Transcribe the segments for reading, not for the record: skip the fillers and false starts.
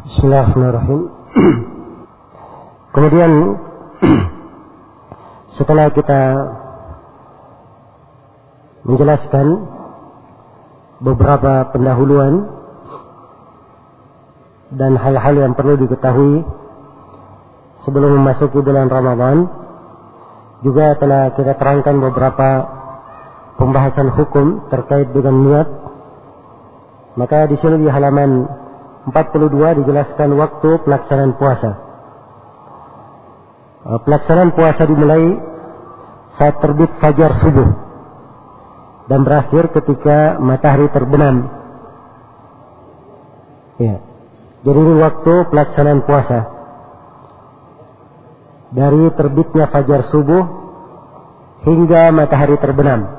Bismillahirrahmanirrahim. Kemudian setelah kita menjelaskan beberapa pendahuluan dan hal-hal yang perlu diketahui sebelum memasuki bulan Ramadan, juga telah kita terangkan beberapa pembahasan hukum terkait dengan niat. Maka di sini di halaman 42 dijelaskan waktu pelaksanaan puasa. Pelaksanaan puasa dimulai saat terbit fajar subuh dan berakhir ketika matahari terbenam. Ya. Jadi ini waktu pelaksanaan puasa. Dari terbitnya fajar subuh hingga matahari terbenam.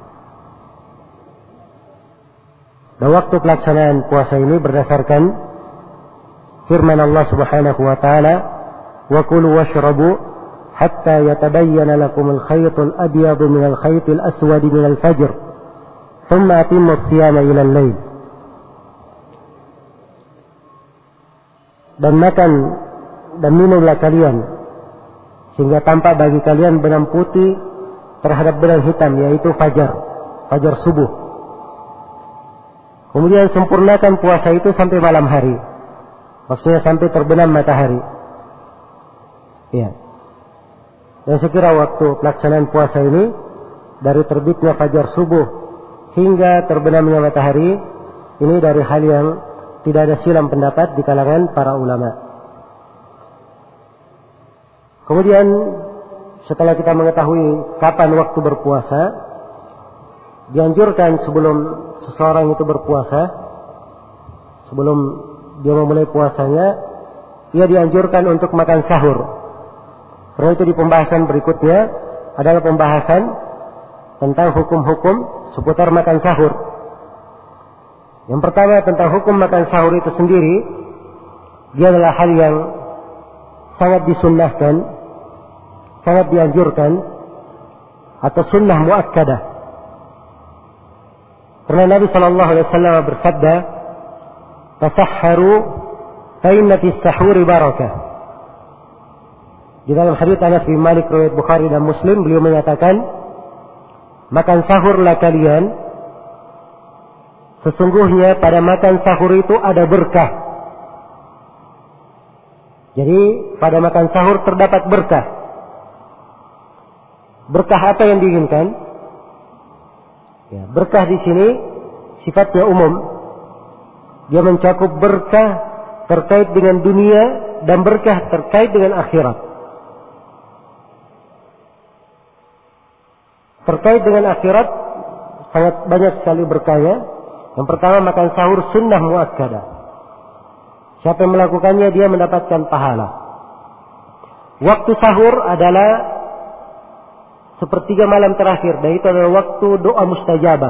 Dan waktu pelaksanaan puasa ini berdasarkan firman Allah Subhanahu wa taala, "Wa kulu washrabu hatta yatabayyana lakum al-khaytul abyadu min al-khaytil aswadi min al-fajr, thumma atimmu as-siyama ila al-lail." Dan makan dan minumlah kalian sehingga tampak bagi kalian benang putih terhadap benang hitam, yaitu fajar subuh. Kemudian sempurnakan puasa itu sampai malam hari. Maksudnya sampai terbenam matahari. Ya. Dan sekira waktu pelaksanaan puasa ini dari terbitnya fajar subuh hingga terbenamnya matahari, ini dari hal yang tidak ada silang pendapat di kalangan para ulama. Kemudian setelah kita mengetahui kapan waktu berpuasa, dianjurkan sebelum seseorang itu berpuasa, sebelum dia memulai puasanya, ia dianjurkan untuk makan sahur. Karena itu di pembahasan berikutnya adalah pembahasan tentang hukum-hukum seputar makan sahur. Yang pertama tentang hukum makan sahur itu sendiri, dia adalah hal yang sangat disunnahkan, sangat dianjurkan, atau sunnah muakkadah. Karena Nabi sallallahu alaihi wasallam bersabda, "Tasahharu fa inna fis sahuri barakah." Di dalam hadits Anas bin Malik riwayat Bukhari dan Muslim, beliau menyatakan, "Makan sahurlah kalian, sesungguhnya pada makan sahur itu ada berkah." Jadi pada makan sahur terdapat berkah. Berkah apa yang diinginkan? Ya, berkah di sini sifatnya umum. Dia mencakup berkah terkait dengan dunia dan berkah terkait dengan akhirat. Terkait dengan akhirat sangat banyak sekali berkahnya. Yang pertama, makan sahur sunnah muakkadah. Siapa yang melakukannya dia mendapatkan pahala. Waktu sahur adalah sepertiga malam terakhir, dan itu adalah waktu doa mustajabah.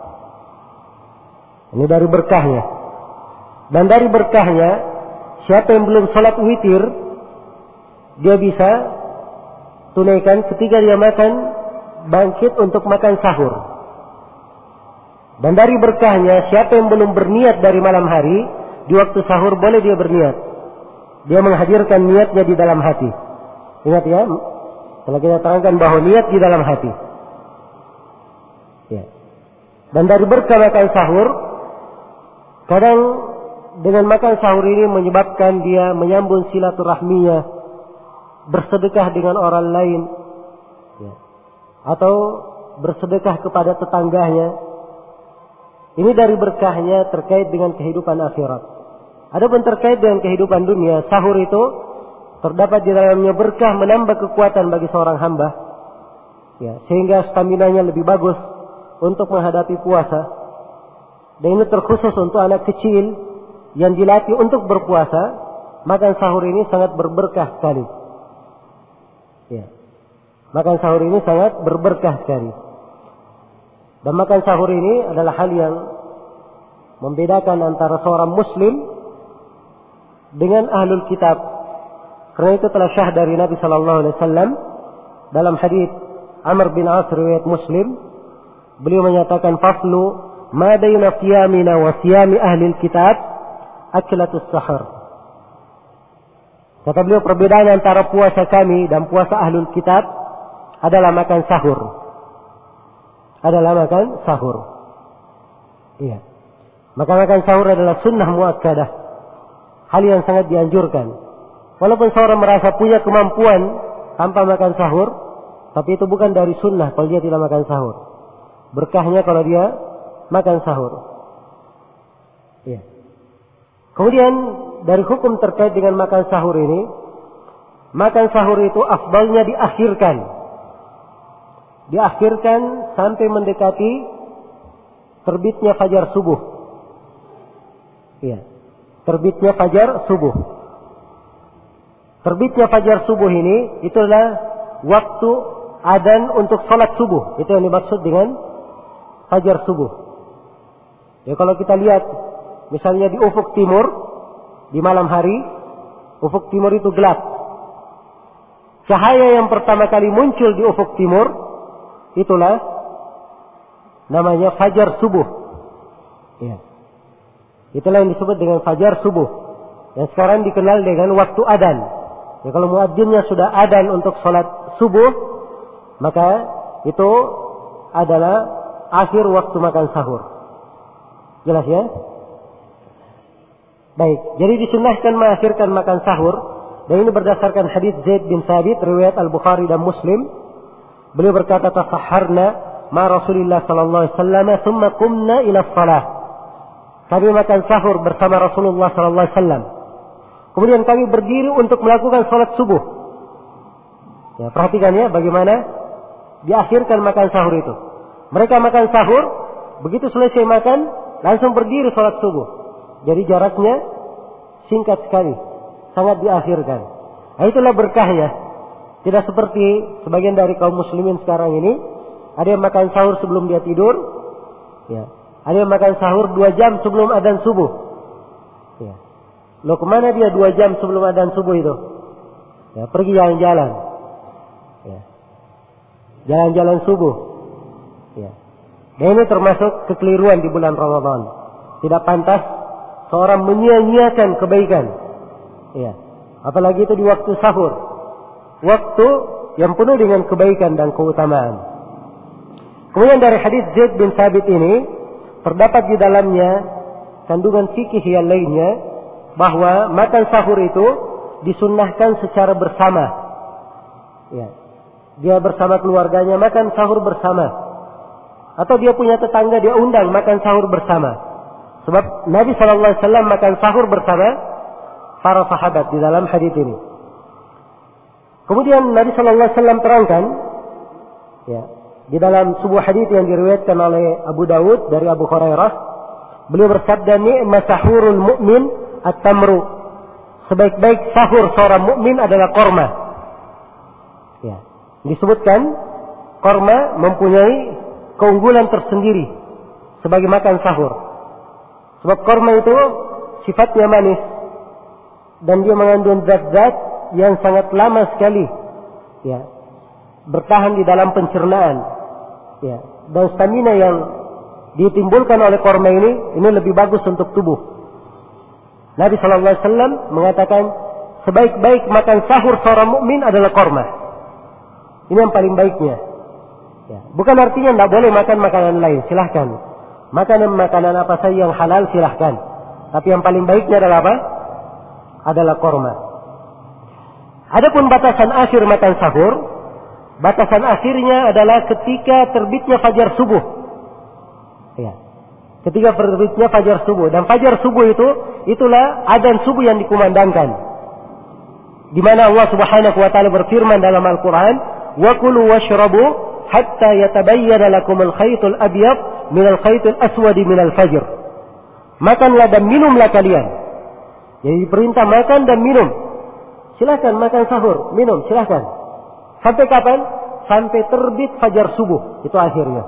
Ini dari berkahnya. Dan dari berkahnya, siapa yang belum sholat witir, dia bisa tunaikan ketika dia makan, bangkit untuk makan sahur. Dan dari berkahnya, siapa yang belum berniat dari malam hari, di waktu sahur boleh dia berniat. Dia menghadirkan niatnya di dalam hati. Ingat ya, kalau kita terangkan bahwa niat di dalam hati. Ya. Dan dari berkah makan sahur, kadang dengan makan sahur ini menyebabkan dia menyambung silaturahminya, bersedekah dengan orang lain, ya, atau bersedekah kepada tetangganya. Ini dari berkahnya terkait dengan kehidupan akhirat. Adapun terkait dengan kehidupan dunia, sahur itu terdapat di dalamnya berkah menambah kekuatan bagi seorang hamba, ya, sehingga staminanya lebih bagus untuk menghadapi puasa. Dan ini terkhusus untuk anak kecil yang dilatih untuk berpuasa. Makan sahur ini sangat berberkah sekali. Ya. Makan sahur ini sangat berberkah sekali. Dan makan sahur ini adalah hal yang membedakan antara seorang muslim dengan ahlul kitab. Karena itu telah syah dari Nabi sallallahu alaihi wasallam dalam hadis Amr bin As riwayat Muslim, beliau menyatakan, "Faslu ma baina siyamina wa siyami ahli kitab aklatus sahur." Kata beliau, perbedaan antara puasa kami dan puasa ahlul kitab adalah makan sahur. Adalah makan sahur. Iya. Maka makan sahur adalah sunnah muakkadah. Hal yang sangat dianjurkan. Walaupun seorang merasa punya kemampuan tanpa makan sahur, tapi itu bukan dari sunnah kalau dia tidak makan sahur. Berkahnya kalau dia makan sahur. Iya. Kemudian dari hukum terkait dengan makan sahur ini, makan sahur itu afdalnya diakhirkan. Diakhirkan sampai mendekati terbitnya fajar subuh. Iya. Terbitnya fajar subuh. Terbitnya fajar subuh ini itulah waktu adzan untuk salat subuh. Itu yang dimaksud dengan fajar subuh. Ya, kalau kita lihat misalnya di ufuk timur, di malam hari, ufuk timur itu gelap. Cahaya yang pertama kali muncul di ufuk timur, itulah namanya fajar subuh. Ya. Itulah yang disebut dengan fajar subuh. Yang sekarang dikenal dengan waktu adzan. Ya, kalau muadzinnya sudah adzan untuk salat subuh, maka itu adalah akhir waktu makan sahur. Jelas ya? Baik, jadi disunnahkan mengakhirkan makan sahur, dan ini berdasarkan hadis Zaid bin Thabit riwayat Al-Bukhari dan Muslim. Beliau berkata, "Tasahharna ma Rasulillah sallallahu alaihi wasallam, thumma qumna ila shalah." Kami makan sahur bersama Rasulullah sallallahu alaihi wasallam. Kemudian kami berdiri untuk melakukan salat subuh. Ya, perhatikan ya bagaimana diakhirkan makan sahur itu. Mereka makan sahur, begitu selesai makan, langsung berdiri salat subuh. Jadi jaraknya singkat sekali, sangat diakhirkan. Nah, itulah berkahnya. Tidak seperti sebagian dari kaum muslimin sekarang ini, ada yang makan sahur sebelum dia tidur, ya. Ada yang makan sahur 2 jam sebelum adzan subuh. Ya. Loh, kemana dia 2 jam sebelum adzan subuh itu? Ya, pergi jalan-jalan. Ya. Jalan-jalan subuh. Ya. Dan ini termasuk kekeliruan di bulan Ramadan. Tidak pantas seorang menyia-nyiakan kebaikan. Ya. Apalagi itu di waktu sahur. Waktu yang penuh dengan kebaikan dan keutamaan. Kemudian dari hadis Zaid bin Thabit ini, terdapat di dalamnya kandungan fikih yang lainnya, bahwa makan sahur itu disunnahkan secara bersama. Ya. Dia bersama keluarganya makan sahur bersama. Atau dia punya tetangga, dia undang makan sahur bersama. Sebab Nabi SAW makan sahur bersama para sahabat di dalam hadis ini. Kemudian Nabi SAW terangkan, ya, di dalam sebuah hadis yang diriwayatkan oleh Abu Dawud dari Abu Hurairah, beliau bersabda, "Ni'ma sahurul mu'min at-tamru." Sebaik-baik sahur seorang mukmin adalah korma. Ya, disebutkan korma mempunyai keunggulan tersendiri sebagai makan sahur. Sebab korma itu sifatnya manis dan dia mengandung zat-zat yang sangat lama sekali, ya, bertahan di dalam pencernaan. Ya, dan stamina yang ditimbulkan oleh korma ini lebih bagus untuk tubuh. Nabi SAW mengatakan, sebaik-baik makan sahur seorang mukmin adalah korma. Ini yang paling baiknya. Ya, bukan artinya tidak boleh makan makanan lain, silahkan. Makanan apa saja yang halal silahkan. Tapi yang paling baiknya adalah apa? Adalah korma. Adapun batasan akhir makan sahur, batasan akhirnya adalah ketika terbitnya fajar subuh. Ya. Ketika terbitnya fajar subuh. Dan fajar subuh itulah adzan subuh yang dikumandangkan. Di mana Allah Subhanahu wa taala berfirman dalam Al-Qur'an, "Wa kulu washrabu hatta yatabayyana lakum al-khaytul abyad min al-khaytil aswad min al-fajr." Makanlah dan minumlah kalian. Jadi diperintah makan dan minum. Silakan makan sahur, minum, silakan. Sampai kapan? Sampai terbit fajar subuh. Itu akhirnya.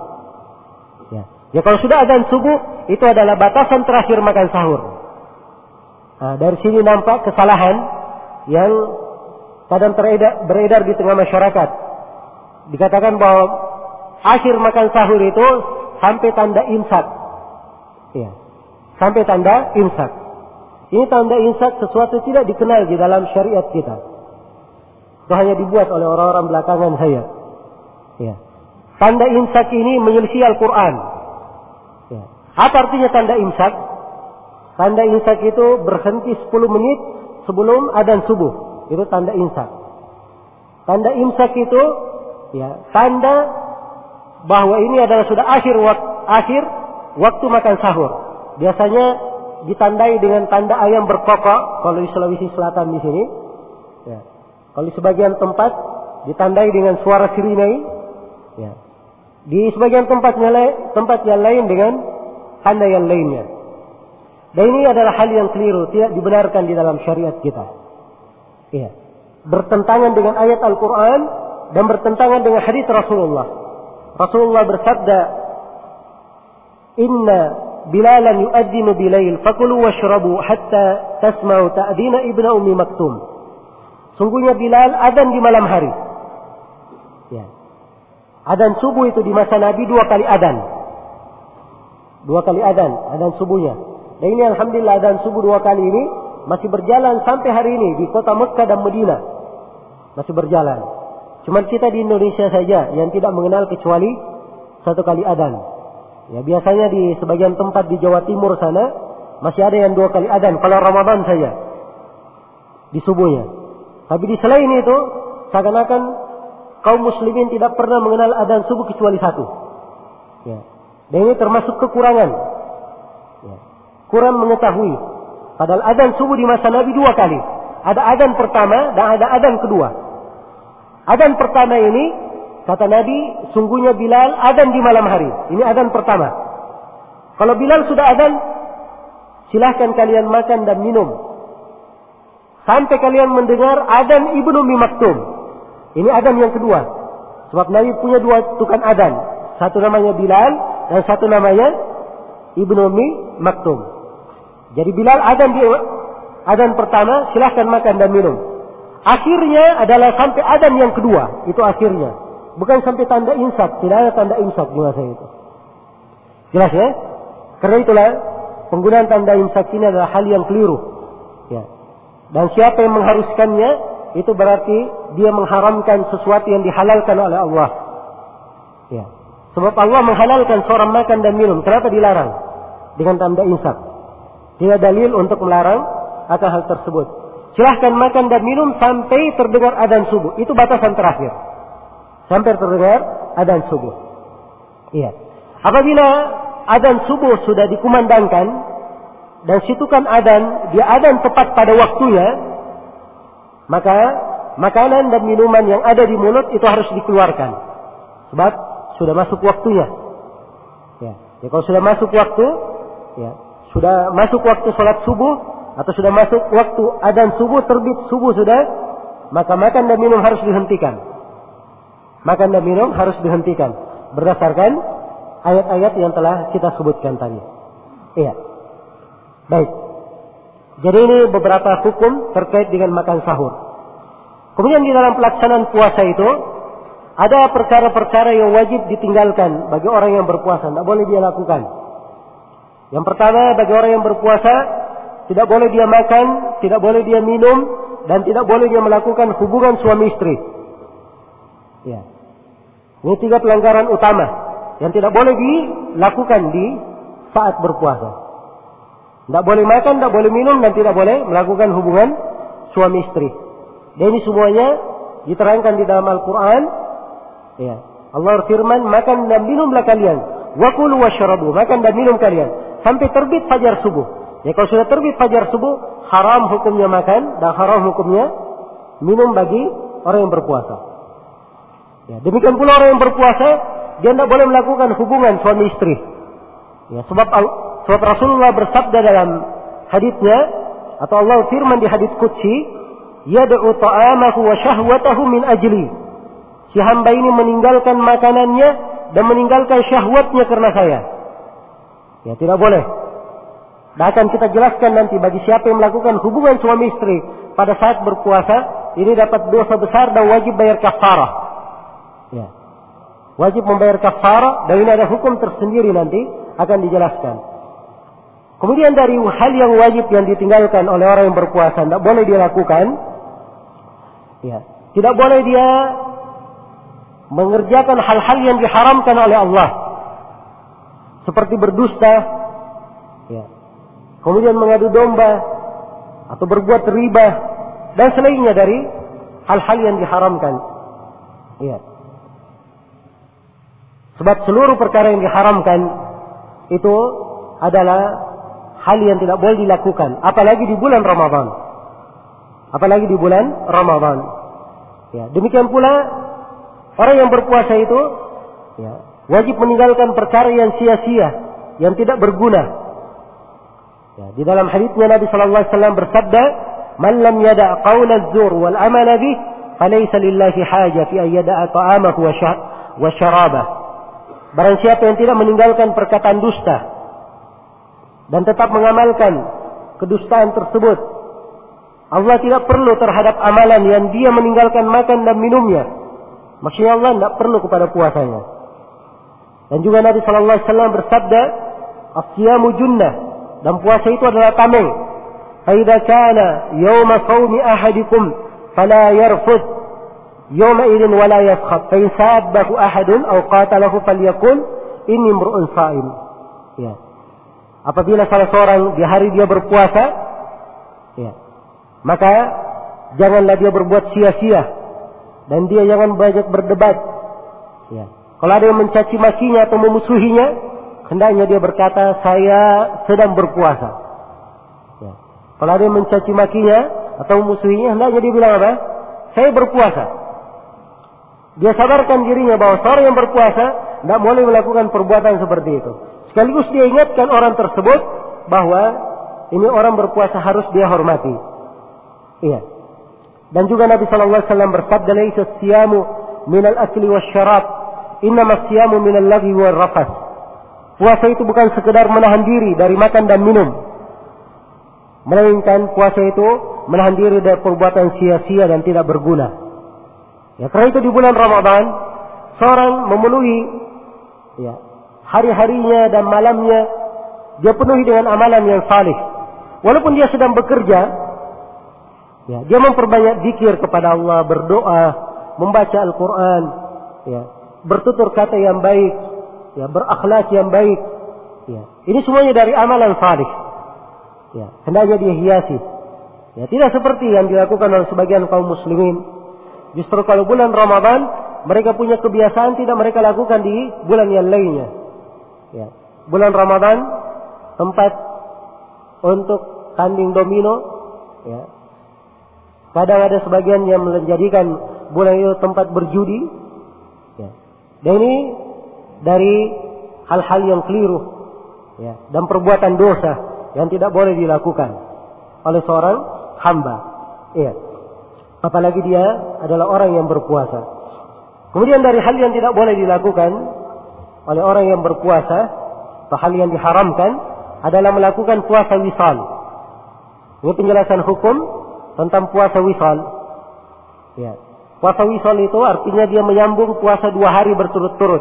Ya, kalau sudah adzan subuh, itu adalah batasan terakhir makan sahur. Nah, dari sini nampak kesalahan yang kadang beredar di tengah masyarakat. Dikatakan bahwa akhir makan sahur itu sampai tanda imsak. Ya, sampai tanda imsak. Ini tanda imsak sesuatu tidak dikenal di dalam syariat kita. Itu hanya dibuat oleh orang-orang belakangan saya. Ya. Tanda imsak ini menyelisih Al-Quran. Ya. Apa artinya tanda imsak? Tanda imsak itu berhenti 10 menit sebelum adzan subuh. Itu tanda imsak. Tanda imsak itu ya, tanda bahwa ini adalah sudah akhir waktu makan sahur. Biasanya ditandai dengan tanda ayam berkokok kalau di Sulawesi Selatan di sini. Ya. Kalau di sebagian tempat ditandai dengan suara sirine. Ya. Di sebagian tempat yang lain dengan tanda yang lainnya. Dan ini adalah hal yang keliru, tidak dibenarkan di dalam syariat kita. Ya. Bertentangan dengan ayat Al-Quran dan bertentangan dengan hadis Rasulullah. Rasulullah bersabda, "Inna Bilalan yu'adzinu bilail, fakulu washrabu hatta tasma'u ta'dina ibna ummi maktum." Sungguhnya Bilal adzan di malam hari. Ya. Adzan subuh itu di masa Nabi 2 kali adzan. 2 kali adzan subuhnya. Dan ini alhamdulillah adzan subuh 2 kali ini masih berjalan sampai hari ini di kota Mekah dan Madinah. Masih berjalan. Cuma kita di Indonesia saja yang tidak mengenal kecuali 1 kali adzan. Ya, biasanya di sebagian tempat di Jawa Timur sana masih ada yang 2 kali adzan kalau Ramadan saja di subuhnya. Tapi di selain itu seakan-akan kaum muslimin tidak pernah mengenal adzan subuh kecuali 1. Ya. Dan ini termasuk kekurangan. Ya. Kurang mengetahui. Padahal adzan subuh di masa Nabi 2 kali. Ada adzan pertama dan ada adzan kedua. Adzan pertama ini kata Nabi, sungguhnya Bilal adzan di malam hari. Ini adzan pertama. Kalau Bilal sudah adzan, silahkan kalian makan dan minum. Sampai kalian mendengar adzan Ibnu Ummi Maktum. Ini adzan yang kedua. Sebab Nabi punya 2 tukang adzan. Satu namanya Bilal dan satu namanya Ibnu Ummi Maktum. Jadi Bilal adzan di adzan pertama, silahkan makan dan minum. Akhirnya adalah sampai adzan yang kedua. Itu akhirnya. Bukan sampai tanda imsak. Tidak ada tanda imsak di masa itu. Jelas ya? Karena itulah penggunaan tanda imsak ini adalah hal yang keliru. Ya. Dan siapa yang mengharuskannya, itu berarti dia mengharamkan sesuatu yang dihalalkan oleh Allah. Ya. Sebab Allah menghalalkan seorang makan dan minum. Kenapa dilarang? Dengan tanda imsak. Tidak dalil untuk melarang akan hal tersebut. Silahkan makan dan minum sampai terdengar adzan subuh. Itu batasan terakhir. Sampai terdengar adzan subuh. Iya. Apabila adzan subuh sudah dikumandangkan dan situkan adzan, dia adzan tepat pada waktunya, maka makanan dan minuman yang ada di mulut itu harus dikeluarkan. Sebab sudah masuk waktunya. Ya. Ya, kalau sudah masuk waktu, ya, sudah masuk waktu salat subuh atau sudah masuk waktu adzan subuh, terbit subuh sudah, maka makan dan minum harus dihentikan. Makan dan minum harus dihentikan berdasarkan ayat-ayat yang telah kita sebutkan tadi. Iya. Baik. Jadi ini beberapa hukum terkait dengan makan sahur. Kemudian di dalam pelaksanaan puasa itu ada perkara-perkara yang wajib ditinggalkan bagi orang yang berpuasa, tidak boleh dia lakukan. Yang pertama, bagi orang yang berpuasa tidak boleh dia makan, tidak boleh dia minum, dan tidak boleh dia melakukan hubungan suami istri. Ya. Ini 3 pelanggaran utama yang tidak boleh dilakukan di saat berpuasa. Tidak boleh makan, tidak boleh minum, dan tidak boleh melakukan hubungan suami istri. Dan ini semuanya diterangkan di dalam Al-Quran. Ya. Allah firman, makan dan minumlah kalian. Wakulu washrabu, makan dan minum kalian sampai terbit fajar subuh. Ya, kalau sudah terbit fajar subuh, haram hukumnya makan dan haram hukumnya minum bagi orang yang berpuasa. Ya, demikian pula orang yang berpuasa, dia tidak boleh melakukan hubungan suami istri. Ya, sebab Rasulullah bersabda dalam haditsnya, atau Allah firman di hadits qudsi, yad'u ta'amahu wa syahwatahu min ajli. Si hamba ini meninggalkan makanannya dan meninggalkan syahwatnya karena saya. Ya, tidak boleh. Dan akan kita jelaskan nanti bagi siapa yang melakukan hubungan suami istri pada saat berpuasa, ini dapat dosa besar dan wajib bayar kafarah. Ya. Wajib membayar kafarah, dan ini ada hukum tersendiri nanti akan dijelaskan. Kemudian dari hal yang wajib yang ditinggalkan oleh orang yang berpuasa, tidak boleh dia lakukan. Ya, tidak boleh dia mengerjakan hal-hal yang diharamkan oleh Allah, seperti berdusta, ya, kemudian mengadu domba, atau berbuat riba, dan selainnya dari hal-hal yang diharamkan. Ya. Sebab seluruh perkara yang diharamkan itu adalah hal yang tidak boleh dilakukan, apalagi di bulan Ramadan. Apalagi di bulan Ramadan. Ya, demikian pula orang yang berpuasa itu, ya, wajib meninggalkan perkara yang sia-sia, yang tidak berguna. Ya, di dalam haditsnya Nabi sallallahu alaihi wasallam bersabda, "Man lam yada' qaula az-zur wal amala bih, falaysa lillahi haja fi an yada'a ta'amahu wa syarabah." Barang siapa yang tidak meninggalkan perkataan dusta dan tetap mengamalkan kedustaan tersebut, Allah tidak perlu terhadap amalan yang dia meninggalkan makan dan minumnya. Maksudnya Allah tidak perlu kepada puasanya. Dan juga Nabi sallallahu alaihi wasallam bersabda, "As-siyamu junnah," dan puasa itu adalah tameng. "Fa idza kana yawma shaumi ahadikum fala yarfuth yawma idzin wala yaskhab. Fa in sabbahu ahadun aw qatalahu falyaqul inni imru'un sha'im." Ya. Apabila salah seorang di hari dia berpuasa, ya, maka janganlah dia berbuat sia-sia dan dia jangan banyak berdebat. Ya. Kalau ada yang mencaci makinya atau memusuhinya, hendaknya dia berkata, "Saya sedang berpuasa." Ya. Kalau ada yang mencaci makinya atau memusuhinya, hendaknya dia bilang apa? "Saya berpuasa." Dia sadarkan dirinya bahwa seorang yang berpuasa tidak boleh melakukan perbuatan seperti itu. Sekaligus dia ingatkan orang tersebut bahwa ini orang berpuasa harus dia hormati. Iya. Dan juga Nabi sallallahu alaihi wasallam bersabda, "Laisa as-siyamu minal akli wasyarab, innama as-siyamu minal lagwi war rafath." Puasa itu bukan sekedar menahan diri dari makan dan minum, melainkan puasa itu menahan diri dari perbuatan sia-sia dan tidak berguna. Ya, karena itu di bulan Ramadan seorang memenuhi, ya, hari-harinya dan malamnya dia penuhi dengan amalan yang salih. Walaupun dia sedang bekerja, ya, dia memperbanyak zikir kepada Allah, berdoa, membaca Al-Quran, ya, bertutur kata yang baik, ya, berakhlak yang baik. Ya. Ini semuanya dari amalan salih. Ya, hendaknya dia hiasi. Ya, tidak seperti yang dilakukan oleh sebagian kaum muslimin. Justru kalau bulan Ramadan mereka punya kebiasaan tidak mereka lakukan di bulan yang lainnya. Ya. Bulan Ramadan tempat untuk tanding domino, ya. Kadang ada sebagian yang menjadikan bulan itu tempat berjudi, ya. Dan ini dari hal-hal yang keliru, ya, dan perbuatan dosa yang tidak boleh dilakukan oleh seorang hamba, ya. Apalagi dia adalah orang yang berpuasa. Kemudian dari hal yang tidak boleh dilakukan oleh orang yang berpuasa, atau hal yang diharamkan, adalah melakukan puasa wisal. Ini penjelasan hukum tentang puasa wisal. Ya. Puasa wisal itu artinya dia menyambung puasa 2 hari berturut-turut.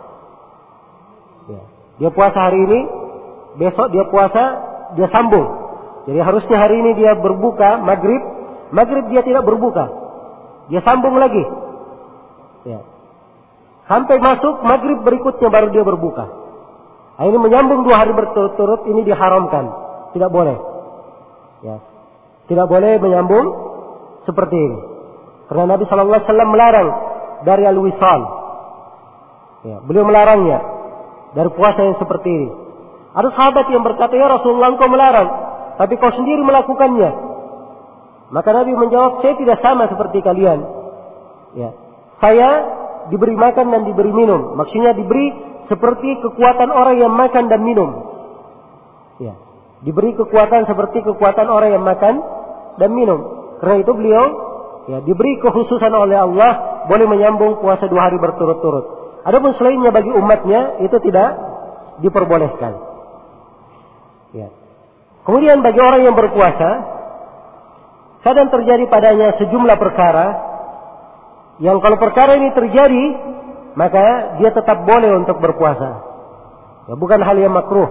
Ya. Dia puasa hari ini, besok dia puasa, dia sambung. Jadi harusnya hari ini dia berbuka maghrib dia tidak berbuka, dia sambung lagi. Ya. Sampai masuk maghrib berikutnya baru dia berbuka. Nah, ini menyambung 2 hari berturut-turut, ini diharamkan, tidak boleh. Ya. Tidak boleh menyambung seperti ini. Karena Nabi sallallahu alaihi wasallam melarang dari al-wisal. Ya, beliau melarangnya dari puasa yang seperti ini. Ada sahabat yang berkata, "Ya Rasulullah, engkau melarang, tapi kau sendiri melakukannya." Maka Nabi menjawab, "Saya tidak sama seperti kalian. Ya. Saya diberi makan dan diberi minum." Maksudnya diberi seperti kekuatan orang yang makan dan minum. Ya. Diberi kekuatan seperti kekuatan orang yang makan dan minum. Karena itu beliau, ya, diberi kekhususan oleh Allah boleh menyambung puasa 2 hari berturut-turut. Adapun selainnya bagi umatnya itu tidak diperbolehkan. Ya. Kemudian bagi orang yang berpuasa, kadang terjadi padanya sejumlah perkara yang kalau perkara ini terjadi, maka dia tetap boleh untuk berpuasa. Ya, bukan hal yang makruh.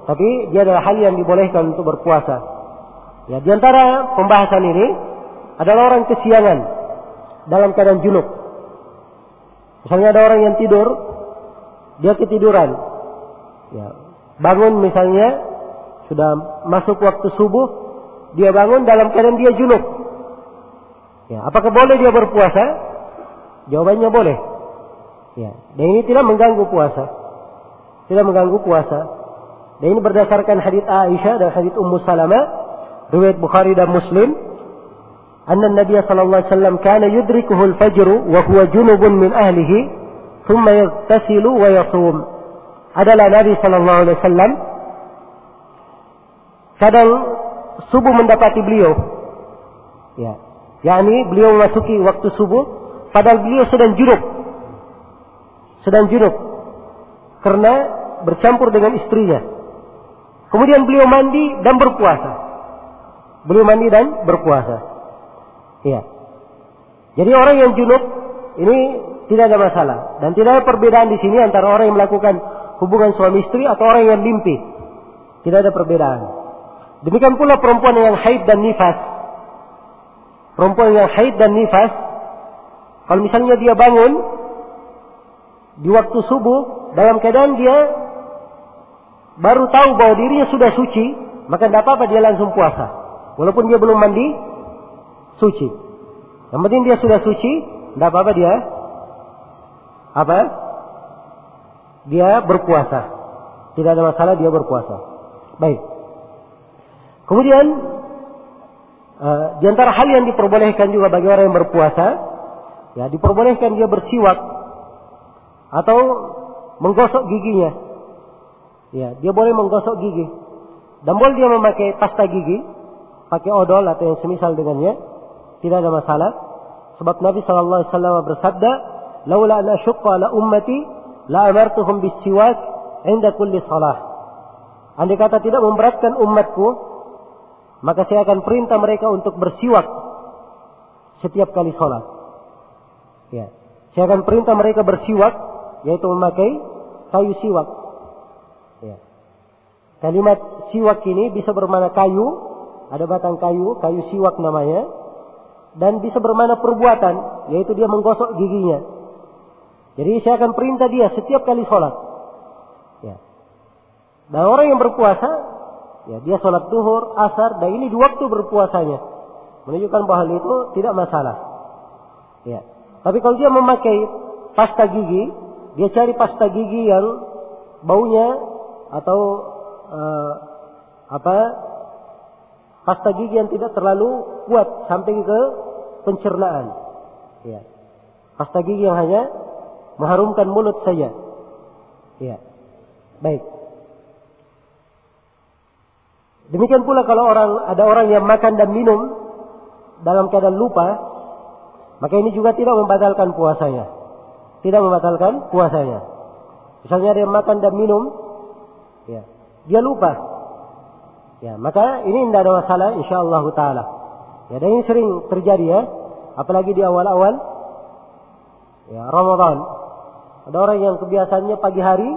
tapi dia adalah hal yang dibolehkan untuk berpuasa. Ya, di antara pembahasan ini adalah orang kesiangan dalam keadaan junub. Misalnya ada orang yang tidur, dia ketiduran. Ya, bangun misalnya sudah masuk waktu subuh, dia bangun dalam keadaan dia junub. Ya, apakah boleh dia berpuasa? Jawabannya boleh. Ya, dan ini tidak mengganggu puasa. Tidak mengganggu puasa. Dan ini berdasarkan hadits Aisyah dan hadits Ummu Salamah, riwayat Bukhari dan Muslim. Anna Nabi sallallahu alaihi wasallam kana yudrikuhu al-fajr wa huwa junubun min ahlihi, thumma yaghtasilu wa yasum. Adalah Nabi sallallahu alaihi wasallam kadang subuh mendapati beliau. Ya, yakni beliau memasuki waktu subuh padahal beliau sedang junub. Sedang junub karena bercampur dengan istrinya. Kemudian beliau mandi dan berpuasa. Beliau mandi dan berpuasa. Ya. Jadi orang yang junub ini tidak ada masalah dan tidak ada perbedaan di sini antara orang yang melakukan hubungan suami istri atau orang yang mimpi. Tidak ada perbedaan. Demikian pula perempuan yang haid dan nifas. Perempuan yang haid dan nifas, kalau misalnya dia bangun di waktu subuh dalam keadaan dia baru tahu bahwa dirinya sudah suci, maka tidak apa-apa dia langsung puasa. Walaupun dia belum mandi, suci. Yang penting dia sudah suci, tidak apa-apa dia dia berpuasa. Tidak ada masalah dia berpuasa. Baik. Kemudian di antara hal yang diperbolehkan juga bagi orang yang berpuasa, ya diperbolehkan dia bersiwak atau menggosok giginya. Ya, dia boleh menggosok gigi. Dan boleh dia memakai pasta gigi, pakai odol atau yang semisal dengannya, tidak ada masalah. Sebab Nabi sallallahu alaihi wasallam bersabda, "Laula an asyqa ala ummati la amartuhum bis-siwak 'inda kulli shalah." Andai kata tidak memberatkan umatku, maka saya akan perintah mereka untuk bersiwak setiap kali salat. Ya, saya akan perintah mereka bersiwak, yaitu memakai kayu siwak. Ya. Kalimat siwak ini bisa bermakna kayu, ada batang kayu, kayu siwak namanya, dan bisa bermakna perbuatan, yaitu dia menggosok giginya. Jadi saya akan perintah dia setiap kali sholat. Ya. Dan orang yang berpuasa, ya dia sholat zuhur, asar, dan ini di waktu berpuasanya, menunjukkan bahwa hal itu tidak masalah. Ya. Tapi kalau dia memakai pasta gigi, dia cari pasta gigi yang baunya atau pasta gigi yang tidak terlalu kuat sampai ke pencernaan. Ya. Pasta gigi yang hanya mengharumkan mulut saja. Ya. Baik. Demikian pula kalau ada orang yang makan dan minum dalam keadaan lupa, maka ini juga tidak membatalkan puasanya. Tidak membatalkan puasanya. Misalnya dia makan dan minum, ya, dia lupa. Ya, maka ini tidak ada masalah insyaallah taala. Ya, dan ini sering terjadi ya, apalagi di awal-awal ya Ramadan. Ada orang yang kebiasaannya pagi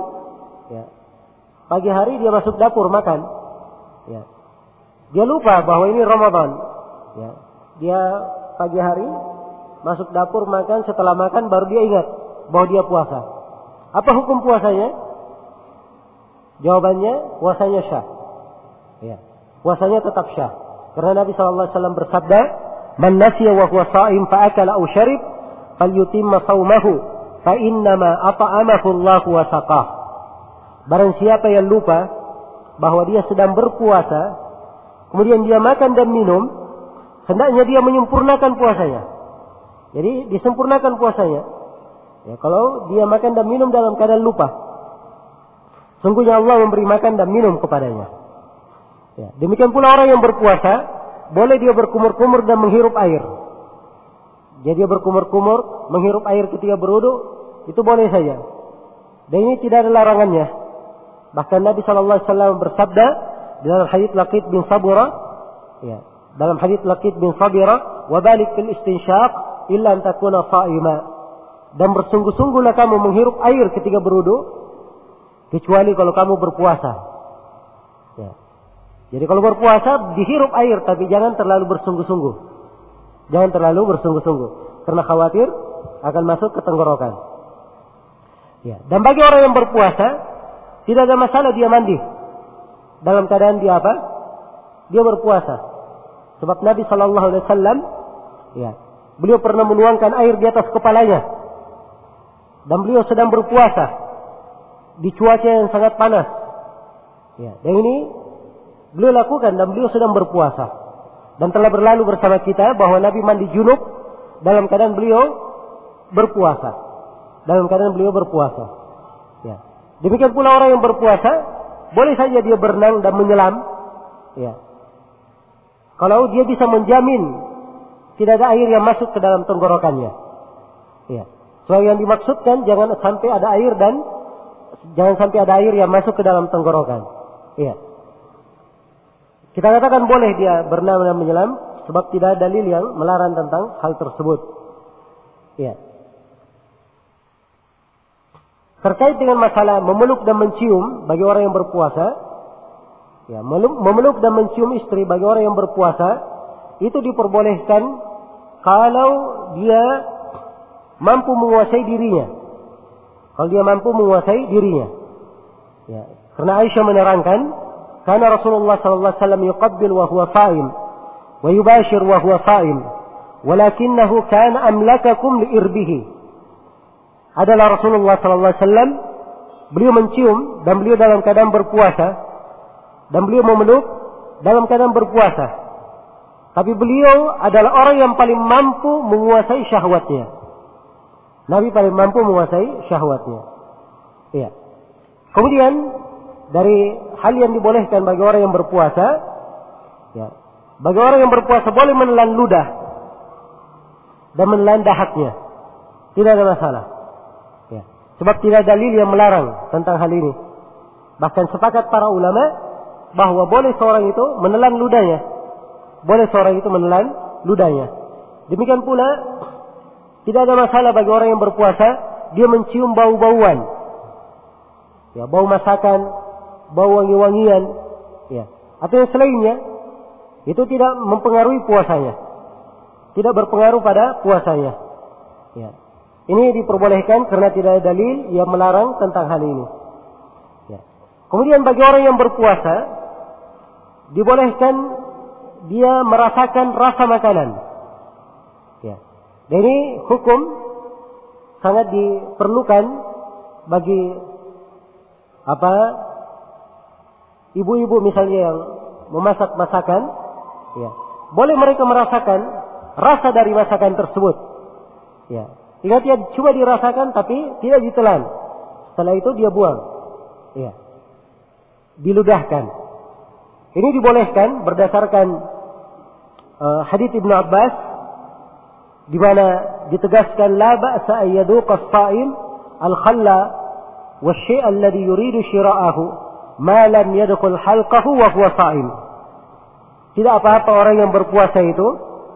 hari dia masuk dapur makan. Ya. Dia lupa bahwa ini Ramadan. Ya. Dia pagi hari masuk dapur makan, setelah makan baru dia ingat bahwa dia puasa. Apa hukum puasanya? Jawabannya puasanya syah. Ya. Puasanya tetap syah. Karena Nabi sallallahu alaihi wasallam bersabda, "Man nasiya wa huwa sha'im fa akala aw syarib, falyutimma shaumahu, fa innama at'amahu Allahu wa saqah." Barang siapa yang lupa bahwa dia sedang berpuasa, kemudian dia makan dan minum, hendaknya dia menyempurnakan puasanya. Jadi disempurnakan puasanya. Ya, kalau dia makan dan minum dalam keadaan lupa, sungguhnya Allah memberi makan dan minum kepadanya. Ya, demikian pula orang yang berpuasa, boleh dia berkumur-kumur dan menghirup air. Jadi dia berkumur-kumur, menghirup air ketika berwudu, itu boleh saja. Dan ini tidak ada larangannya. Bahkan Nabi sallallahu alaihi wasallam bersabda dalam hadits Laqit bin Sabira, ya, dalam hadits Laqit bin Sabira, "Wa balik fil istinsyaq illa an takuna sha'ima." Dan bersungguh-sungguhlah kamu menghirup air ketika berwudu, kecuali kalau kamu berpuasa. Ya. Jadi kalau berpuasa dihirup air, tapi jangan terlalu bersungguh-sungguh. Jangan terlalu bersungguh-sungguh, karena khawatir akan masuk ke tenggorokan. Ya. Dan bagi orang yang berpuasa, tidak ada masalah dia mandi dalam keadaan dia apa? Dia berpuasa. Sebab Nabi Shallallahu Alaihi Wasallam, ya, beliau pernah menuangkan air di atas kepalanya, dan beliau sedang berpuasa di cuaca yang sangat panas. Ya, dan ini beliau lakukan dan beliau sedang berpuasa. Dan telah berlalu bersama kita bahwa Nabi mandi junub dalam keadaan beliau berpuasa. Dalam keadaan beliau berpuasa. Ya. Demikian pula orang yang berpuasa, boleh saja dia berenang dan menyelam. Ya. Kalau dia bisa menjamin tidak ada air yang masuk ke dalam tenggorokannya. Ya. So yang dimaksudkan jangan sampai ada air yang masuk ke dalam tenggorokan. Ya. Kita katakan boleh dia berenang dan menyelam sebab tidak ada dalil yang melarang tentang hal tersebut. Ya. Terkait dengan masalah memeluk dan mencium bagi orang yang berpuasa, ya, memeluk dan mencium istri bagi orang yang berpuasa itu diperbolehkan kalau dia mampu menguasai dirinya. Kalau dia mampu menguasai dirinya. Ya. Karena Aisyah menerangkan, karena Rasulullah sallallahu alaihi wasallam yuqabbil wa huwa sha'im wa yubashir wa huwa sha'im, walakinahu kana amlakakum li irbihi. Adalah Rasulullah sallallahu alaihi wasallam, beliau mencium dan beliau dalam keadaan berpuasa dan beliau memeluk dalam keadaan berpuasa. Tapi beliau adalah orang yang paling mampu menguasai syahwatnya. Nabi paling mampu menguasai syahwatnya. Iya. Kemudian dari hal yang dibolehkan bagi orang yang berpuasa, ya, bagi orang yang berpuasa boleh menelan ludah dan menelan dahaknya, tidak ada masalah. Ya. Sebab tidak ada dalil yang melarang tentang hal ini. Bahkan sepakat para ulama bahwa boleh seorang itu menelan ludahnya, boleh seorang itu menelan ludahnya. Demikian pula tidak ada masalah bagi orang yang berpuasa dia mencium bau-bauan, ya, bau masakan, bau wangi-wangian, ya, atau yang selainnya, itu tidak mempengaruhi puasanya, tidak berpengaruh pada puasanya. Ya. Ini diperbolehkan karena tidak ada dalil yang melarang tentang hal ini. Ya. Kemudian bagi orang yang berpuasa, dibolehkan dia merasakan rasa makanan. Ya. Dan ini hukum sangat diperlukan bagi ibu-ibu misalnya yang memasak masakan, ya, boleh mereka merasakan rasa dari masakan tersebut. Ya, tinggal dia coba dirasakan tapi tidak ditelan. Setelah itu dia buang. Ya, diludahkan. Ini dibolehkan berdasarkan hadits Ibnu Abbas, di mana ditegaskan la ba'sa ayyaduqa as-sha'im al-khalla wa syai' alladhi yuridu shira'ahu ma lam yadkhul halqahu wa huwa sha'im. Tidak apa-apa orang yang berpuasa itu,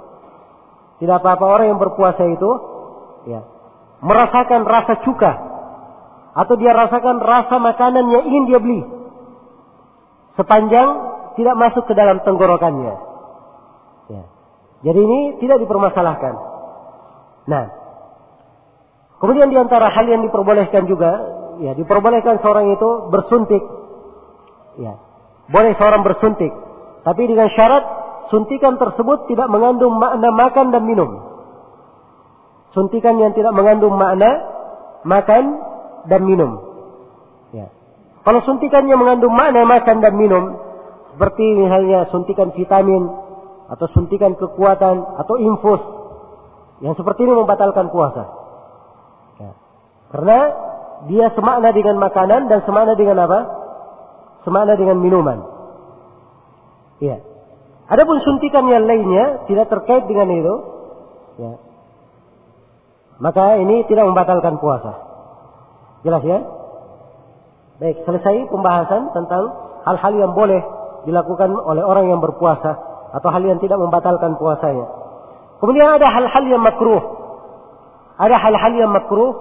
ya, merasakan rasa cuka atau dia rasakan rasa makanan yang ingin dia beli sepanjang tidak masuk ke dalam tenggorokannya. Ya. Jadi ini tidak dipermasalahkan. Nah, kemudian di antara hal yang diperbolehkan juga, ya, diperbolehkan seorang itu bersuntik. Ya, boleh seorang bersuntik, tapi dengan syarat suntikan tersebut tidak mengandung makna makan dan minum. Suntikan yang tidak mengandung makna makan dan minum. Ya. Kalau suntikannya mengandung makna makan dan minum, seperti misalnya suntikan vitamin atau suntikan kekuatan atau infus, yang seperti ini membatalkan puasa. Ya. Karena dia semakna dengan makanan dan semakna dengan apa? Semakna dengan minuman. Ya. Adapun suntikan yang lainnya tidak terkait dengan itu, ya, maka ini tidak membatalkan puasa. Jelas ya? Baik, selesai pembahasan tentang hal-hal yang boleh dilakukan oleh orang yang berpuasa atau hal yang tidak membatalkan puasanya. Kemudian ada hal-hal yang makruh. Ada hal-hal yang makruh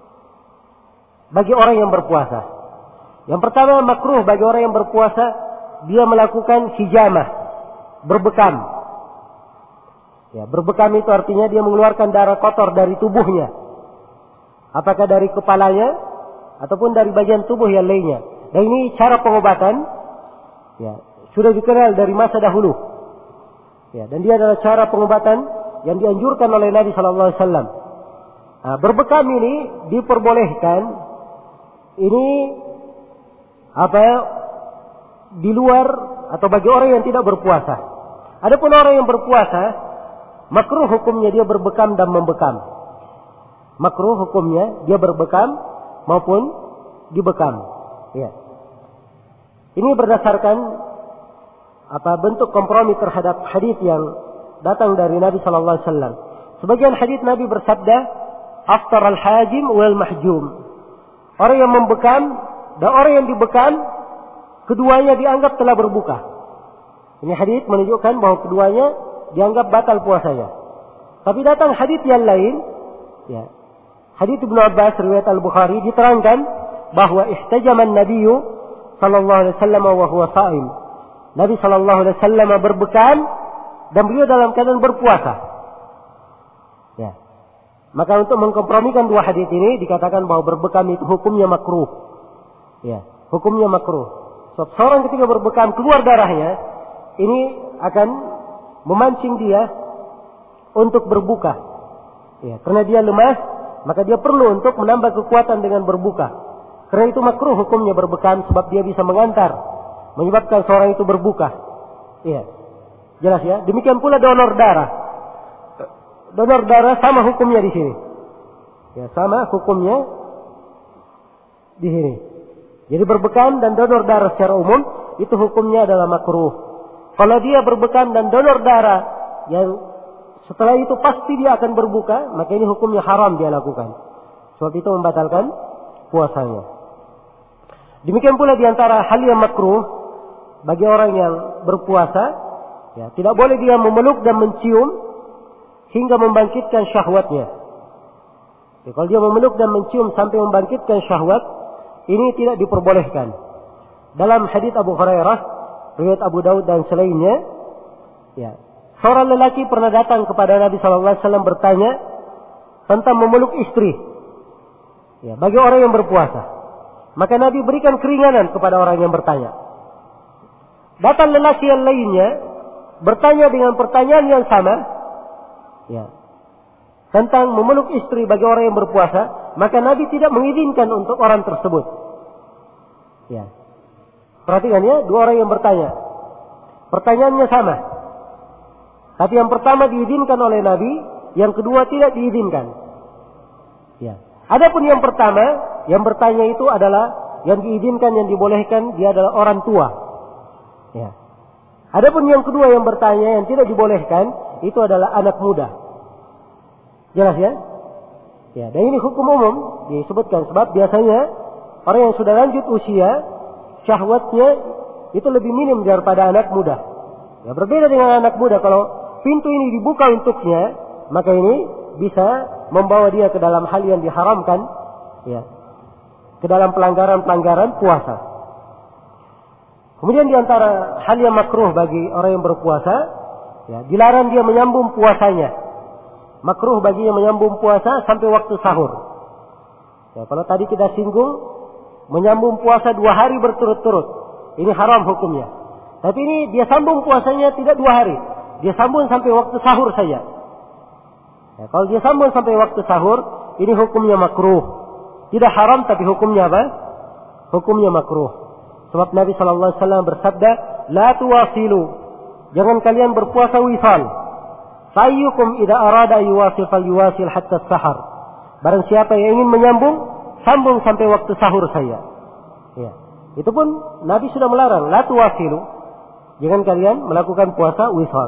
bagi orang yang berpuasa. Yang pertama, makruh bagi orang yang berpuasa dia melakukan hijamah, berbekam. Ya, berbekam itu artinya dia mengeluarkan darah kotor dari tubuhnya. Apakah dari kepalanya ataupun dari bagian tubuh yang lainnya. Dan ini cara pengobatan ya, sudah dikenal dari masa dahulu. Ya, dan dia adalah cara pengobatan yang dianjurkan oleh Nabi sallallahu alaihi wasallam. Nah, berbekam ini diperbolehkan ini di luar atau bagi orang yang tidak berpuasa. Adapun orang yang berpuasa, makruh hukumnya dia berbekam dan membekam. Makruh hukumnya dia berbekam maupun dibekam. Ya. Ini berdasarkan bentuk kompromi terhadap hadis yang datang dari Nabi sallallahu alaihi wasallam. Sebagian hadis Nabi bersabda, "Aftar al-hajim wal mahjum." Orang yang membekam dan orang yang dibekam, keduanya dianggap telah berbuka. Ini hadis menunjukkan bahwa keduanya dianggap batal puasanya. Tapi datang hadis yang lain, ya. Hadis Ibnu Abbas riwayat Al-Bukhari diterangkan bahwa ihtajama an-nabiyyu sallallahu alaihi wasallam wa huwa sha'im. Nabi sallallahu alaihi wasallam berbekam dan beliau dalam keadaan berpuasa. Ya. Maka untuk mengkompromikan dua hadis ini dikatakan bahwa berbekam itu hukumnya makruh. Ya, hukumnya makruh. Sebab seorang ketika berbekam keluar darahnya, ini akan memancing dia untuk berbuka. Ya, karena dia lemas, maka dia perlu untuk menambah kekuatan dengan berbuka. Karena itu makruh hukumnya berbekam sebab dia bisa mengantar, menyebabkan seorang itu berbuka. Iya. Jelas ya? Demikian pula donor darah. Donor darah sama hukumnya di sini. Ya, sama hukumnya di sini. Jadi berbekam dan donor darah secara umum itu hukumnya adalah makruh. Kalau dia berbekam dan donor darah yang setelah itu pasti dia akan berbuka, maka ini hukumnya haram dia lakukan. Sebab itu membatalkan puasanya. Demikian pula di antara hal yang makruh bagi orang yang berpuasa, ya, tidak boleh dia memeluk dan mencium hingga membangkitkan syahwatnya. Ya, kalau dia memeluk dan mencium sampai membangkitkan syahwat, ini tidak diperbolehkan. Dalam hadits Abu Hurairah, riwayat Abu Daud dan selainnya, ya, seorang lelaki pernah datang kepada Nabi sallallahu alaihi wasallam bertanya tentang memeluk istri. Ya, bagi orang yang berpuasa. Maka Nabi berikan keringanan kepada orang yang bertanya. Datang lelaki yang lainnya bertanya dengan pertanyaan yang sama, ya, tentang memeluk istri bagi orang yang berpuasa, maka Nabi tidak mengizinkan untuk orang tersebut. Ya. Perhatikan ya, dua orang yang bertanya. Pertanyaannya sama. Tapi yang pertama diizinkan oleh Nabi, yang kedua tidak diizinkan. Ya. Adapun yang pertama, yang bertanya itu adalah yang diizinkan, yang dibolehkan, dia adalah orang tua. Ya. Adapun yang kedua yang bertanya, yang tidak dibolehkan, itu adalah anak muda. Jelas ya? Ya, dan ini hukum umum disebutkan sebab biasanya orang yang sudah lanjut usia, syahwatnya itu lebih minim daripada anak muda. Ya, berbeda dengan anak muda, kalau pintu ini dibuka untuknya, maka ini bisa membawa dia ke dalam hal yang diharamkan, ya, ke dalam pelanggaran-pelanggaran puasa. Kemudian di antara hal yang makruh bagi orang yang berpuasa, ya, dilarang dia menyambung puasanya. Makruh baginya menyambung puasa sampai waktu sahur. Ya, kalau tadi kita singgung menyambung puasa 2 hari berturut-turut, ini haram hukumnya. Tapi ini dia sambung puasanya tidak 2 hari, dia sambung sampai waktu sahur saja. Ya, kalau dia sambung sampai waktu sahur, ini hukumnya makruh. Tidak haram tapi hukumnya apa? Hukumnya makruh. Sebab Nabi sallallahu alaihi wasallam bersabda, "La tuwasilu." Jangan kalian berpuasa wisal. Fayyukum idza arada yuwasil falyuwasil hatta sahar. Barang siapa yang ingin menyambung, sambung sampai waktu sahur saya. Ya. Itu pun Nabi sudah melarang, la tuwasilu. Jangan kalian melakukan puasa wisal.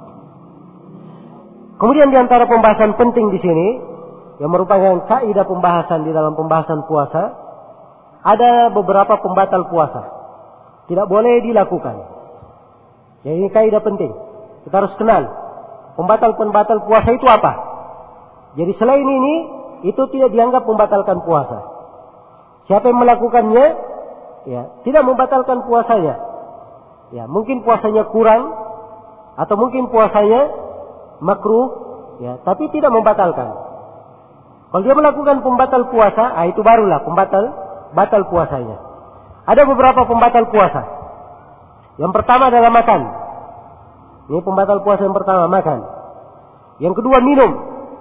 Kemudian di antara pembahasan penting di sini yang merupakan kaidah pembahasan di dalam pembahasan puasa, ada beberapa pembatal puasa. Tidak boleh dilakukan. Jadi ini kaidah penting. Kita harus kenal pembatal-pembatal puasa itu apa. Jadi selain ini, itu tidak dianggap membatalkan puasa. Siapa yang melakukannya, ya, tidak membatalkan puasanya. Ya, mungkin puasanya kurang atau mungkin puasanya makruh, ya, tapi tidak membatalkan. Kalau dia melakukan pembatal puasa, itu barulah batal puasanya. Ada beberapa pembatal puasa. Yang pertama adalah makan. Ini pembatal puasa yang pertama, makan. Yang kedua minum.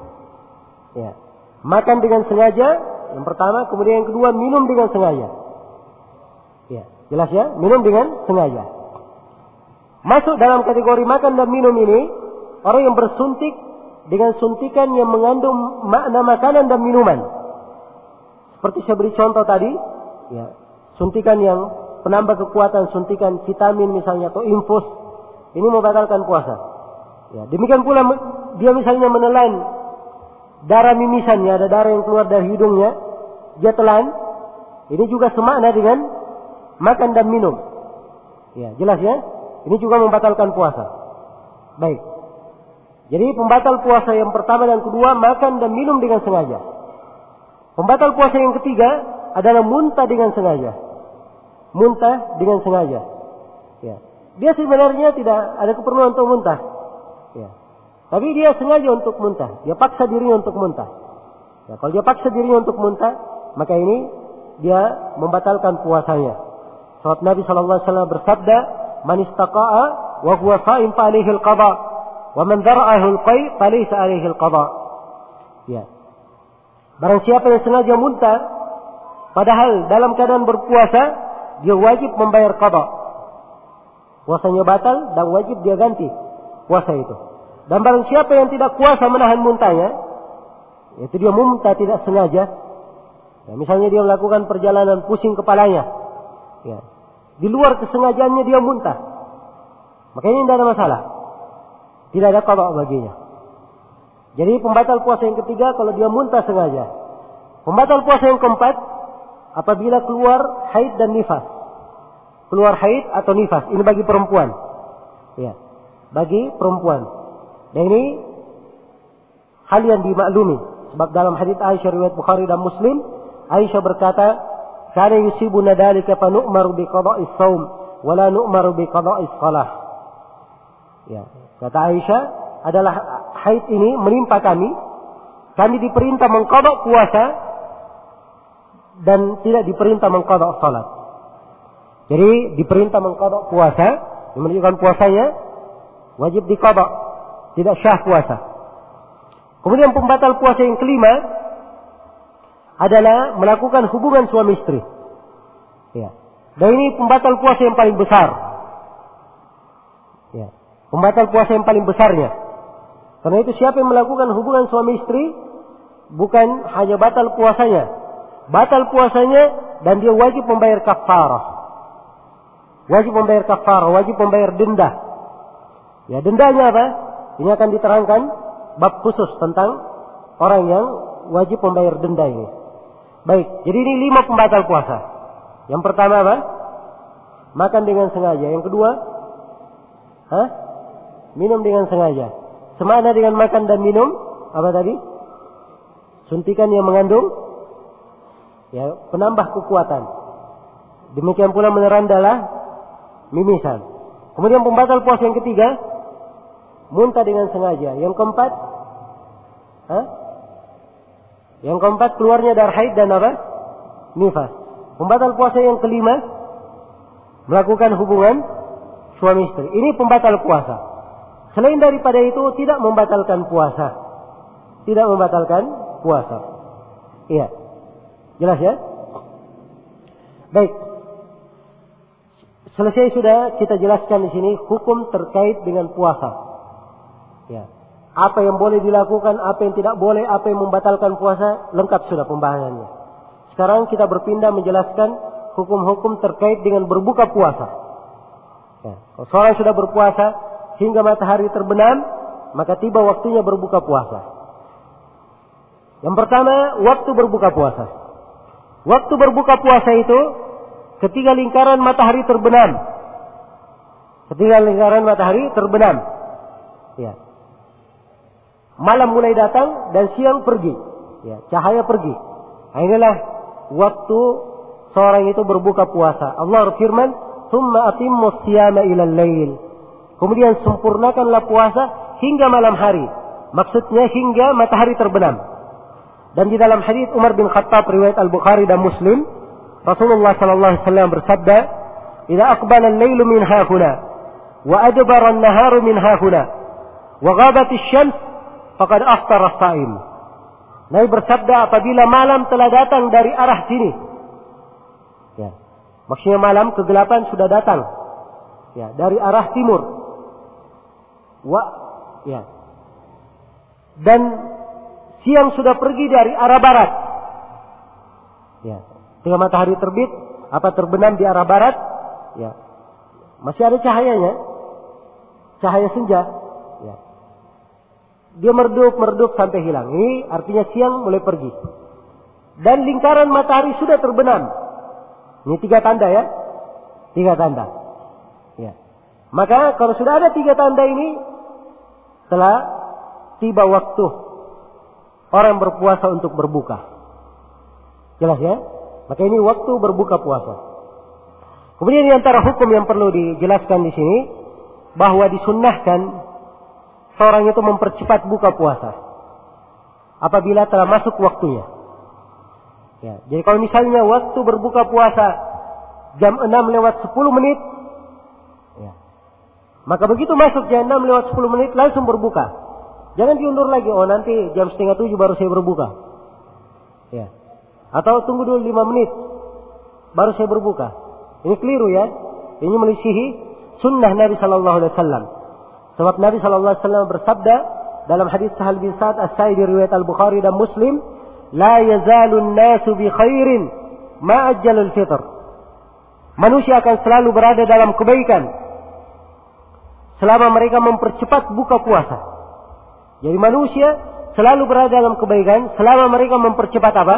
Ya, makan dengan sengaja, yang pertama, kemudian yang kedua minum dengan sengaja. Ya, jelas ya, minum dengan sengaja. Masuk dalam kategori makan dan minum ini orang yang bersuntik dengan suntikan yang mengandung makna makanan dan minuman. Seperti saya beri contoh tadi, ya, suntikan yang penambah kekuatan, suntikan vitamin misalnya atau infus, ini membatalkan puasa. Ya, demikian pula dia misalnya menelan darah mimisannya, ada darah yang keluar dari hidungnya, dia telan, ini juga semakna dengan makan dan minum. Ya, jelas ya? Ini juga membatalkan puasa. Baik. Jadi pembatal puasa yang pertama dan kedua, makan dan minum dengan sengaja. Pembatal puasa yang ketiga adalah muntah dengan sengaja. Muntah dengan sengaja. Ya. Dia sebenarnya tidak ada keperluan untuk muntah. Ya. Tapi dia sengaja untuk muntah. Dia paksa dirinya untuk muntah. Ya, kalau dia paksa dirinya untuk muntah, maka ini dia membatalkan puasanya. Sebab Nabi SAW bersabda, "Man istaqa'a wa huwa sha'im fa 'alaihi al-qada, wa man dara'ahu al-qai fa laysa 'alaihi al-qada." Ya. Barang siapa yang sengaja muntah padahal dalam keadaan berpuasa, dia wajib membayar qada. Puasanya batal dan wajib dia ganti puasa itu. Dan barang siapa yang tidak kuasa menahan muntahnya, yaitu dia muntah tidak sengaja. Ya, misalnya dia melakukan perjalanan pusing kepalanya. Ya. Di luar kesengajaannya dia muntah. Makanya tidak ada masalah. Tidak ada qada baginya. Jadi pembatal puasa yang ketiga kalau dia muntah sengaja. Pembatal puasa yang keempat apabila keluar haid dan nifas. Keluar haid atau nifas. Ini bagi perempuan. Ya. Bagi perempuan. Dan ini hal yang dimaklumi. Sebab dalam hadits Aisyah riwayat Bukhari dan Muslim, Aisyah berkata, "Kana yusibuna dalika fa nu'maru bi qada'is shaum wa la nu'maru bi qada'is shalah." Ya, kata Aisyah, adalah haid ini menimpa kami diperintah mengqada' puasa dan tidak diperintah mengqada' salat. Jadi diperintah mengqada' puasa, yang menunjukkan puasanya wajib diqada', tidak syah puasa. Kemudian pembatal puasa yang kelima adalah melakukan hubungan suami istri. Ya. Dan ini pembatal puasa yang paling besar. Ya. Pembatal puasa yang paling besarnya. Karena itu siapa yang melakukan hubungan suami istri, bukan hanya batal puasanya. Batal puasanya dan dia wajib membayar kafarah. Wajib membayar kafarah, wajib membayar denda. Ya, dendanya apa? Ini akan diterangkan bab khusus tentang orang yang wajib membayar denda ini. Baik, jadi ini 5 pembatal puasa. Yang pertama apa? Makan dengan sengaja. Yang kedua, minum dengan sengaja. Semana dengan makan dan minum, apa tadi? Suntikan yang mengandung ya penambah kekuatan. Demikian pula menelan darah mimisan. Kemudian pembatal puasa yang ketiga, muntah dengan sengaja. Yang keempat, yang keempat keluarnya darah haid dan apa? Nifas. Pembatal puasa yang kelima, melakukan hubungan suami istri. Ini pembatal puasa. Selain daripada itu tidak membatalkan puasa. Tidak membatalkan puasa. Iya. Jelas ya? Baik. Selesai sudah kita jelaskan di sini hukum terkait dengan puasa. Ya. Apa yang boleh dilakukan, apa yang tidak boleh, apa yang membatalkan puasa, lengkap sudah pembahasannya. Sekarang kita berpindah menjelaskan hukum-hukum terkait dengan berbuka puasa. Ya. Kalau seorang sudah berpuasa hingga matahari terbenam, maka tiba waktunya berbuka puasa. Yang pertama, waktu berbuka puasa. Waktu berbuka puasa itu ketika lingkaran matahari terbenam. Ketika lingkaran matahari terbenam. Ya. Malam mulai datang dan siang pergi. Ya, cahaya pergi. Nah, inilah waktu seorang itu berbuka puasa. Allah berfirman, thumma atimmus siyama ilal lail. Kemudian sempurnakanlah puasa hingga malam hari. Maksudnya hingga matahari terbenam. Dan di dalam hadis Umar bin Khattab riwayat Al-Bukhari dan Muslim, Rasulullah sallallahu alaihi wasallam bersabda, "Idza aqbala al-lailu min hahuna wa adbara an-naharu min hahuna wa ghabat asy-syams faqad aftara as-sha'im." Nabi bersabda, apabila malam telah datang dari arah sini. Ya. Maksudnya malam kegelapan sudah datang. Ya, dari arah timur. Ya. Dan siang sudah pergi dari arah barat. Ya. Ketika matahari terbit, terbenam di arah barat, ya. Masih ada cahayanya. Cahaya senja. Ya. Dia meredup sampai hilang. Ini artinya siang mulai pergi. Dan lingkaran matahari sudah terbenam. Ini 3 tanda ya. 3 tanda. Ya. Maka kalau sudah ada 3 tanda ini, telah tiba waktu orang berpuasa untuk berbuka. Jelas ya? Maka ini waktu berbuka puasa. Kemudian di antara hukum yang perlu dijelaskan di sini, bahwa disunnahkan seorang itu mempercepat buka puasa apabila telah masuk waktunya. Ya, jadi kalau misalnya waktu berbuka puasa jam 6:10, ya, maka begitu masuk jam 6:10 langsung berbuka. Jangan diundur lagi. Oh, nanti jam 6:30 baru saya berbuka. Ya. Atau tunggu dulu 5 menit baru saya berbuka. Ini keliru ya. Ini melisihi sunnah Nabi sallallahu alaihi wasallam. Sebab Nabi sallallahu alaihi wasallam bersabda dalam hadis Sahal bin Sa'ad As-Sa'idi riwayat Al-Bukhari dan Muslim, "La yazalun nasu bi khairin ma ajjalul fitr." Manusia akan selalu berada dalam kebaikan selama mereka mempercepat buka puasa. Jadi manusia selalu berada dalam kebaikan selama mereka mempercepat apa?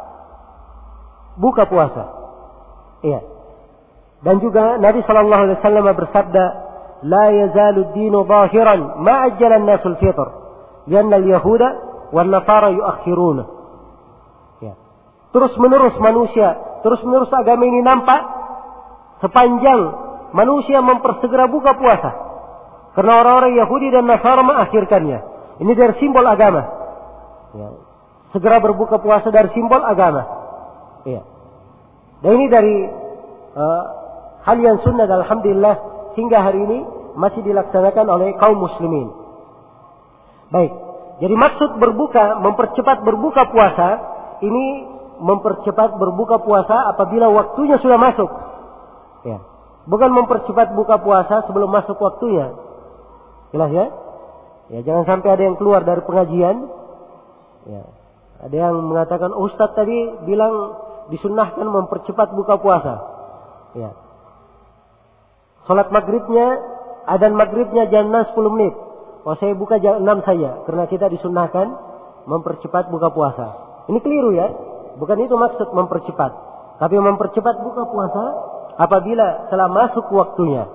Buka puasa. Iya. Dan juga Nabi sallallahu alaihi wasallam bersabda, "La yazalu ad-dinu zahiran ma ajjala an-nasu al-fitr, lianna al-yahuda wan nasara yuakhiruna." Ya. Terus-menerus agama ini nampak sepanjang manusia mempersegera buka puasa. Karena orang-orang Yahudi dan Nasara mengakhirkannya. Ini dari simbol agama. Ya. Segera berbuka puasa dari simbol agama. Ya. Dan ini dari hal yang sunnah dan alhamdulillah hingga hari ini masih dilaksanakan oleh kaum muslimin. Baik. Jadi maksud mempercepat berbuka puasa, ini mempercepat berbuka puasa apabila waktunya sudah masuk. Ya. Bukan mempercepat buka puasa sebelum masuk waktunya. Jelas ya? Ya, jangan sampai ada yang keluar dari pengajian. Ya. Ada yang mengatakan, Ustadz tadi bilang disunnahkan mempercepat buka puasa. Ya. Salat maghribnya, adzan maghribnya jam 6:10. Oh, saya buka jam 6 saja, karena kita disunnahkan mempercepat buka puasa. Ini keliru ya. Bukan itu maksud mempercepat. Tapi mempercepat buka puasa apabila telah masuk waktunya.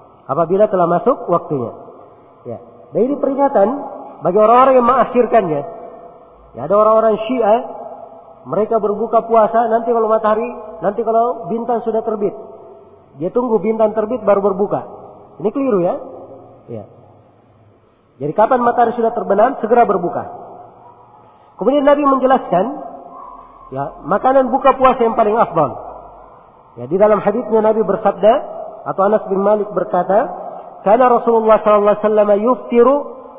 Ya. Dan ini peringatan bagi orang-orang yang mengakhirkannya. Ya, ada orang-orang Syiah, mereka berbuka puasa nanti kalau bintang sudah terbit. Dia tunggu bintang terbit baru berbuka. Ini keliru ya. Ya. Jadi kapan matahari sudah terbenam, segera berbuka. Kemudian Nabi menjelaskan, ya, makanan buka puasa yang paling afdal. Ya, di dalam hadisnya Nabi bersabda, atau Anas bin Malik berkata, "Kana Rasulullah sallallahu alaihi wasallam yuftiru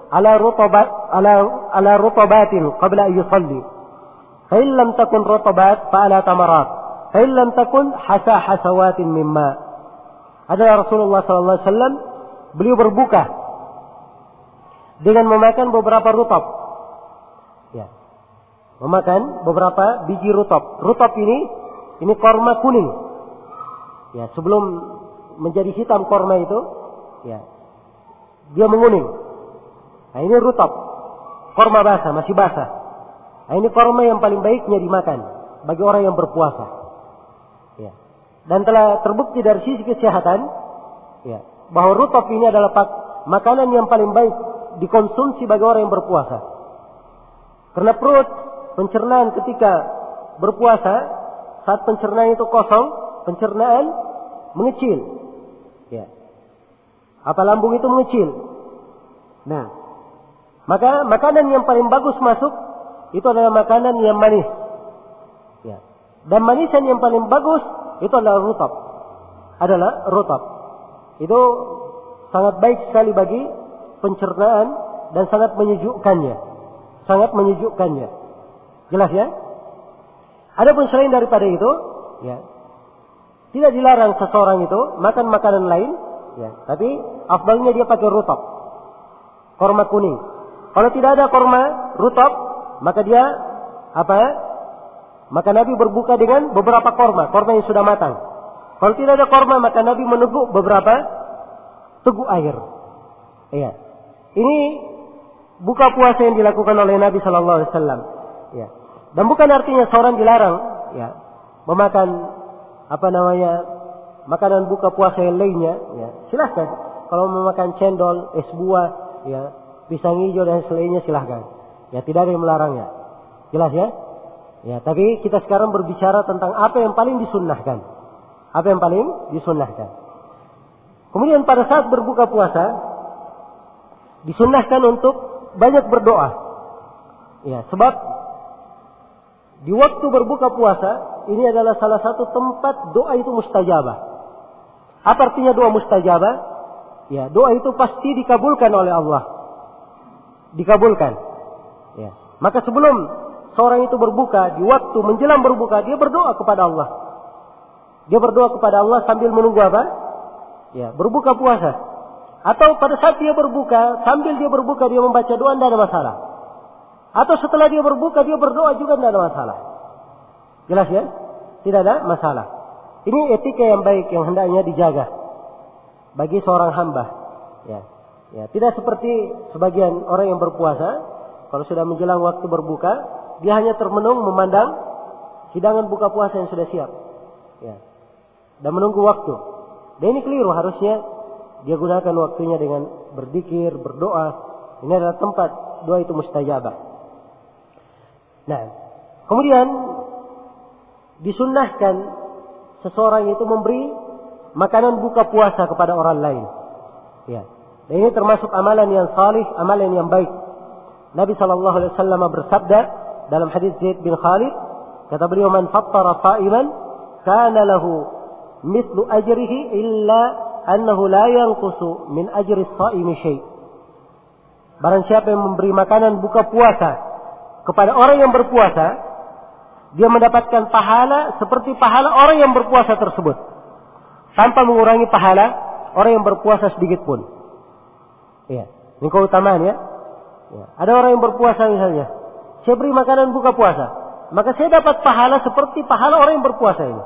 ala rutabatin qabla an yusalli. Fa in lam takun rutabat fa ala tamarat. Fa in lam takun hasawatin mimma." Adalah Rasulullah sallallahu alaihi wasallam, beliau berbuka dengan memakan beberapa rutab. Ya. Memakan beberapa biji rutab. Rutab ini korma kuning. Ya, sebelum menjadi hitam korma itu, ya, dia menguning. Nah, ini rutab. Korma basah, masih basah. Nah, ini korma yang paling baiknya dimakan bagi orang yang berpuasa. Ya. Dan telah terbukti dari sisi kesehatan, ya, bahwa rutab ini adalah makanan yang paling baik dikonsumsi bagi orang yang berpuasa. Karena perut, pencernaan ketika berpuasa, saat pencernaan itu kosong, pencernaan mengecil. Apa lambung itu mengecil. Nah, maka makanan yang paling bagus masuk itu adalah makanan yang manis. Ya. Dan manisan yang paling bagus itu adalah rutab. Itu sangat baik sekali bagi pencernaan dan sangat menyejukkannya. Jelas ya? Adapun selain daripada itu, ya, tidak dilarang seseorang itu makan makanan lain, ya, tapi afdalnya dia pakai rutab, korma kuning. Kalau tidak ada korma rutab, maka dia maka Nabi berbuka dengan beberapa korma yang sudah matang. Kalau tidak ada korma, maka Nabi meneguk beberapa teguk air. Iya. Ini buka puasa yang dilakukan oleh Nabi Sallallahu Alaihi Wasallam. Ya. Dan bukan artinya seorang dilarang, ya, memakan makanan buka puasa yang lainnya. Ya. Silahkan. Kalau memakan cendol, es buah, ya, pisang hijau dan selainnya silahkan. Ya, tidak ada yang melarangnya. Jelas ya? Ya, tapi kita sekarang berbicara tentang apa yang paling disunnahkan. Kemudian pada saat berbuka puasa disunnahkan untuk banyak berdoa. Ya, sebab di waktu berbuka puasa ini adalah salah satu tempat doa itu mustajabah. Apa artinya doa mustajabah? Ya, doa itu pasti dikabulkan oleh Allah. Dikabulkan. Ya. Maka sebelum seorang itu berbuka, di waktu menjelang berbuka, dia berdoa kepada Allah. Dia berdoa kepada Allah sambil menunggu apa? Ya, berbuka puasa. Atau pada saat dia berbuka, sambil dia berbuka dia membaca doa, tidak ada masalah. Atau setelah dia berbuka dia berdoa juga tidak ada masalah. Jelas ya? Tidak ada masalah. Ini etika yang baik yang hendaknya dijaga bagi seorang hamba. Ya. Ya, tidak seperti sebagian orang yang berpuasa, kalau sudah menjelang waktu berbuka, dia hanya termenung memandang hidangan buka puasa yang sudah siap. Ya. Dan menunggu waktu. Dan ini keliru, harusnya dia gunakan waktunya dengan berzikir, berdoa. Ini adalah tempat doa itu mustajabah. Nah, kemudian disunnahkan seseorang itu memberi makanan buka puasa kepada orang lain. Ya. Dan ini termasuk amalan yang salih, amalan yang baik. Nabi sallallahu alaihi wasallam bersabda dalam hadis Zaid bin Khalid, kata beliau, "Man fattara sha'iman kana lahu mithlu ajrihi illa annahu la yanqusu min ajri as-sha'imi syai'." Barang siapa yang memberi makanan buka puasa kepada orang yang berpuasa, dia mendapatkan pahala seperti pahala orang yang berpuasa tersebut, tanpa mengurangi pahala orang yang berpuasa sedikit pun. Ya, ini keutamaan ya. Ya. Ada orang yang berpuasa misalnya, saya beri makanan buka puasa, maka saya dapat pahala seperti pahala orang yang berpuasa ini.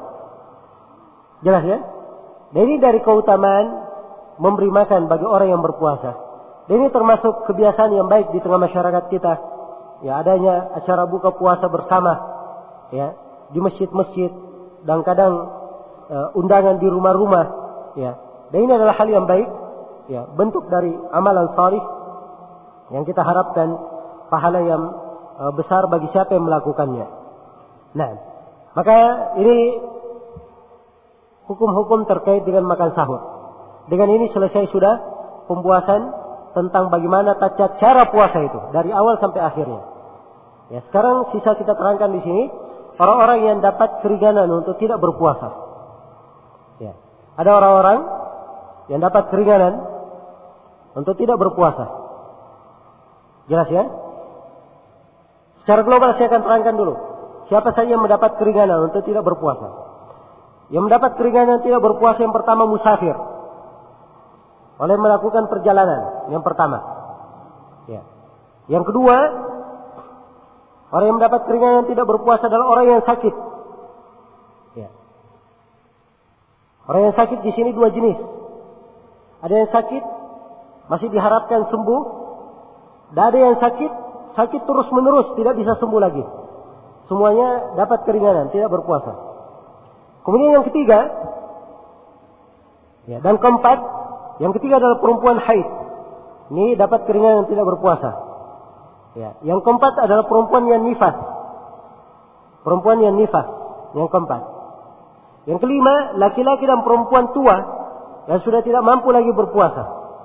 Jelas ya? Dan ini dari keutamaan memberi makan bagi orang yang berpuasa. Dan ini termasuk kebiasaan yang baik di tengah masyarakat kita. Ya, adanya acara buka puasa bersama, ya, di masjid-masjid dan kadang undangan di rumah-rumah. Ya, dan ini adalah hal yang baik. Ya, bentuk dari amalan salih yang kita harapkan pahala yang besar bagi siapa yang melakukannya. Nah, maka ini hukum-hukum terkait dengan makan sahur. Dengan ini selesai sudah pembahasan tentang bagaimana tata cara puasa itu dari awal sampai akhirnya. Ya, sekarang sisa kita terangkan di sini orang-orang yang dapat keringanan untuk tidak berpuasa. Ya, ada orang-orang yang dapat keringanan untuk tidak berpuasa. Jelas ya? Secara global saya akan terangkan dulu. Siapa saja yang mendapat keringanan untuk tidak berpuasa. Yang mendapat keringanan tidak berpuasa yang pertama musafir. Oleh melakukan perjalanan. Yang pertama. Ya. Yang kedua, orang yang mendapat keringanan tidak berpuasa adalah orang yang sakit. Ya. Orang yang sakit di sini dua jenis. Ada yang sakit masih diharapkan sembuh, dan ada yang sakit terus menerus tidak bisa sembuh lagi. Semuanya dapat keringanan, tidak berpuasa. Kemudian yang ketiga, ya, dan keempat, yang ketiga adalah perempuan haid. Ini dapat keringanan, tidak berpuasa. Ya, yang keempat adalah perempuan yang nifas. Perempuan yang nifas, yang keempat. Yang kelima, laki-laki dan perempuan tua yang sudah tidak mampu lagi berpuasa.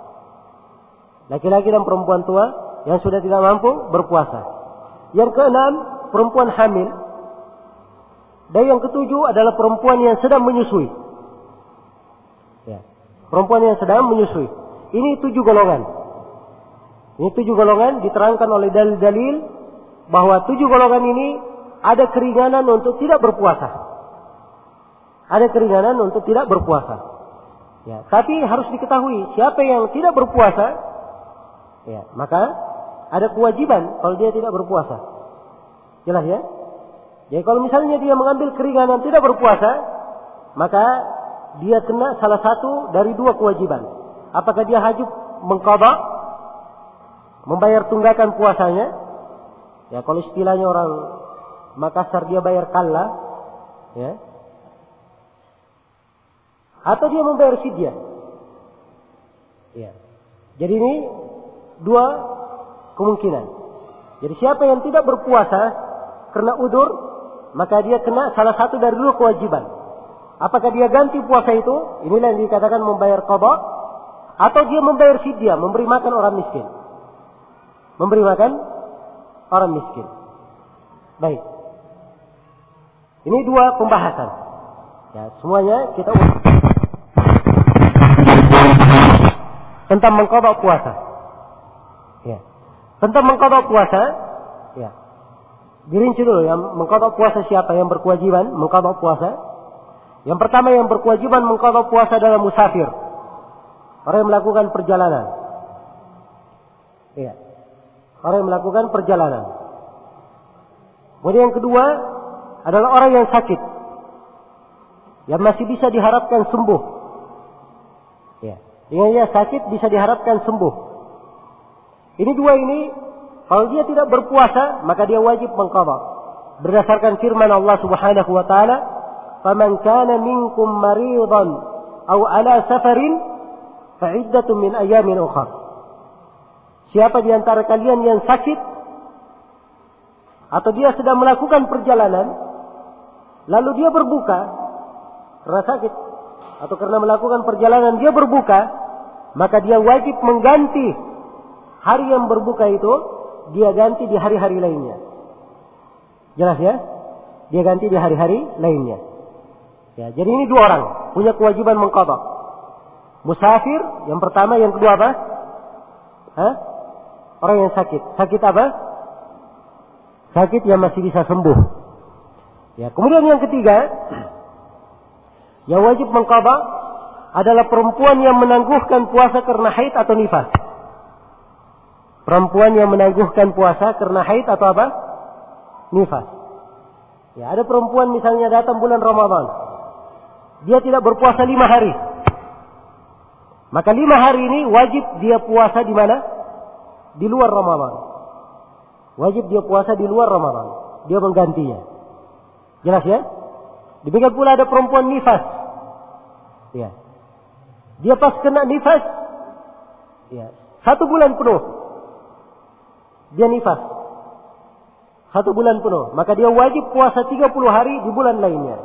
Laki-laki dan perempuan tua yang sudah tidak mampu berpuasa. Yang keenam, perempuan hamil. Dan yang ketujuh adalah perempuan yang sedang menyusui. Ya. Perempuan yang sedang menyusui. Ini 7 golongan. Ini 7 golongan diterangkan oleh dalil-dalil bahwa 7 golongan ini ada keringanan untuk tidak berpuasa. Ada keringanan untuk tidak berpuasa. Ya, tapi harus diketahui siapa yang tidak berpuasa, ya, maka ada kewajiban kalau dia tidak berpuasa. Jelas ya? Jadi kalau misalnya dia mengambil keringanan tidak berpuasa, maka dia kena salah satu dari 2 kewajiban. Apakah dia wajib mengqadha, membayar tunggakan puasanya? Ya, kalau istilahnya orang Makassar dia bayar kalla, ya. Atau dia membayar fidyah. Ya. Jadi ini 2 kemungkinan. Jadi siapa yang tidak berpuasa karena udzur, maka dia kena salah satu dari 2 kewajiban. Apakah dia ganti puasa itu? Inilah yang dikatakan membayar qadha, atau dia membayar fidyah, memberi makan orang miskin. Memberi makan orang miskin. Baik. Ini 2 pembahasan. Ya, semuanya kita tentang mengqadha puasa. Ya. Tentang mengqadha puasa, ya. Dirinci dulu yang mengqadha puasa siapa yang berkewajiban mengqadha puasa. Yang pertama yang berkewajiban mengqadha puasa adalah musafir. Orang yang melakukan perjalanan. Ya. Orang yang melakukan perjalanan. Kemudian yang kedua adalah orang yang sakit. Yang masih bisa diharapkan sembuh. Ya. Dengan dia sakit bisa diharapkan sembuh. Ini 2 ini, kalau dia tidak berpuasa, maka dia wajib mengqadha. Berdasarkan firman Allah Subhanahu wa taala, "Faman kana minkum maridan aw ala safarin fa iddatun min ayamin ukhra." Siapa di antara kalian yang sakit atau dia sedang melakukan perjalanan, lalu dia berbuka karena sakit atau karena melakukan perjalanan dia berbuka, maka dia wajib mengganti hari yang berbuka itu, dia ganti di hari-hari lainnya. Jelas ya? Dia ganti di hari-hari lainnya. Ya, jadi ini 2 orang punya kewajiban mengqadha. Musafir yang pertama, yang kedua apa? Orang yang sakit. Sakit apa? Sakit yang masih bisa sembuh. Ya, kemudian yang ketiga, yang wajib mengqadha adalah perempuan yang menangguhkan puasa karena haid atau nifas. Perempuan yang menangguhkan puasa karena haid atau apa? Nifas. Ya, ada perempuan misalnya datang bulan Ramadan. Dia tidak berpuasa 5 hari. Maka 5 hari ini wajib dia puasa di mana? Di luar Ramadan. Wajib dia puasa di luar Ramadan. Dia menggantinya. Jelas ya? Demikian pula ada perempuan nifas. Ya. Dia pas kena nifas. Ya. 1 bulan penuh. Dia nifas. 1 bulan penuh. Maka dia wajib puasa 30 hari di bulan lainnya.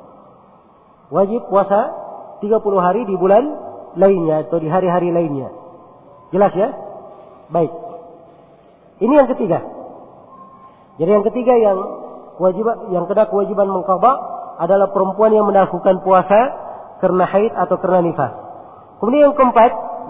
Wajib puasa 30 hari di bulan lainnya atau di hari-hari lainnya. Jelas ya? Baik. Ini yang ketiga. Jadi yang ketiga yang kena kewajiban mengqadha adalah perempuan yang melakukan puasa karena haid atau karena nifas. Kemudian yang keempat,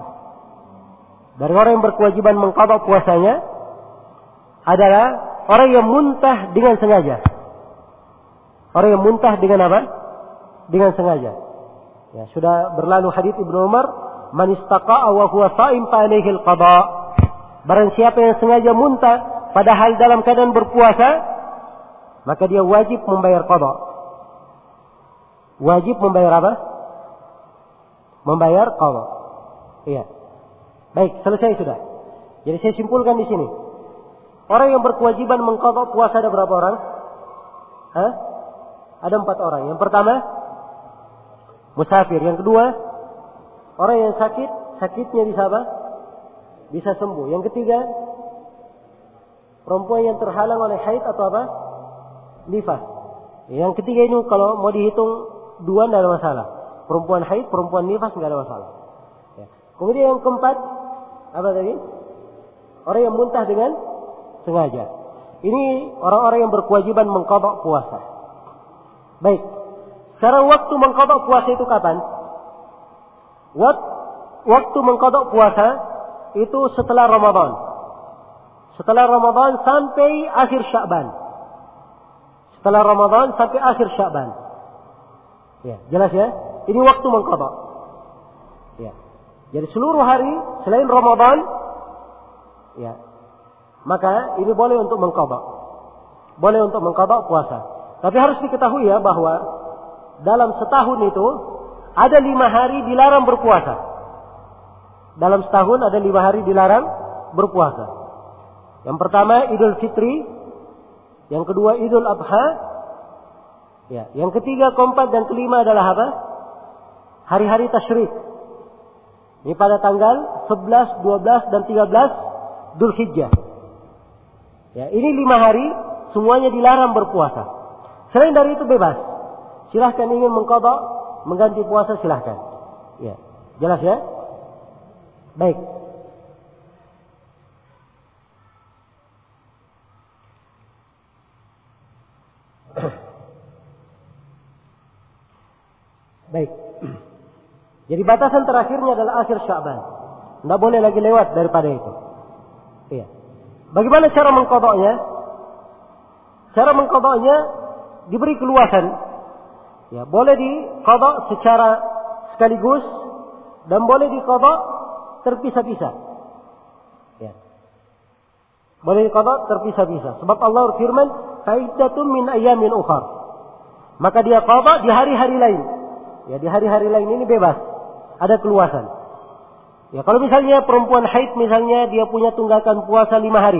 dari orang yang berkewajiban mengqadha puasanya adalah orang yang muntah dengan sengaja. Orang yang muntah dengan apa? Dengan sengaja. Ya, sudah berlalu hadits Ibnu Umar, "Man istaqa'a wa huwa sha'im fa alaihi al-qadha." Barang siapa yang sengaja muntah padahal dalam keadaan berpuasa, maka dia wajib membayar qadha. Wajib membayar apa? Membayar qadha. Iya. Baik, selesai sudah. Jadi saya simpulkan di sini. Orang yang berkewajiban mengqadha puasa ada berapa orang? Ada 4 orang. Yang pertama, musafir. Yang kedua, orang yang sakitnya bisa apa? Bisa sembuh. Yang ketiga, perempuan yang terhalang oleh haid atau apa? Nifas. Yang ketiga ini kalau mau dihitung 2 tidak ada masalah. Perempuan haid, perempuan nifas tidak ada masalah. Ya. Kemudian yang keempat, Apa tadi? Orang yang muntah dengan sengaja. Ini orang-orang yang berkewajiban mengqadha puasa. Baik. Sekarang waktu mengqadha puasa itu kapan? Waktu mengqadha puasa itu setelah Ramadan. Setelah Ramadan sampai akhir Sya'ban. Setelah Ramadan sampai akhir Sya'ban. Ya, jelas ya? Ini waktu mengqadha. Ya. Jadi seluruh hari selain Ramadan, ya, maka ini boleh untuk mengqadha. Boleh untuk mengqadha puasa. Tapi harus diketahui ya bahwa dalam setahun itu ada 5 hari dilarang berpuasa. Dalam setahun ada 5 hari dilarang berpuasa. Yang pertama Idul Fitri, yang kedua Idul Adha, ya, yang ketiga, keempat dan kelima adalah apa? Hari-hari tasyrik. Ini pada tanggal 11, 12 dan 13 Dzulhijjah. Ya, ini 5 hari semuanya dilarang berpuasa. Selain dari itu bebas. Silahkan ingin mengqadha, mengganti puasa silahkan. Ya, jelas ya? Baik. Baik. Jadi batasan terakhirnya adalah akhir Sya'ban. Tidak boleh lagi lewat daripada itu. Iya. Bagaimana cara mengqadhanya? Cara mengqadhanya diberi keluasan. Ya, boleh diqadha secara sekaligus dan boleh diqadha terpisah-pisah. Ya. Boleh diqadha terpisah-pisah. Sebab Allah berfirman, "Fa'iddatun min ayyamin ukhar." Maka dia qadha di hari-hari lain. Ya, di hari-hari lain ini bebas. Ada keluasan. Ya, kalau misalnya perempuan haid misalnya dia punya tunggakan puasa 5 hari.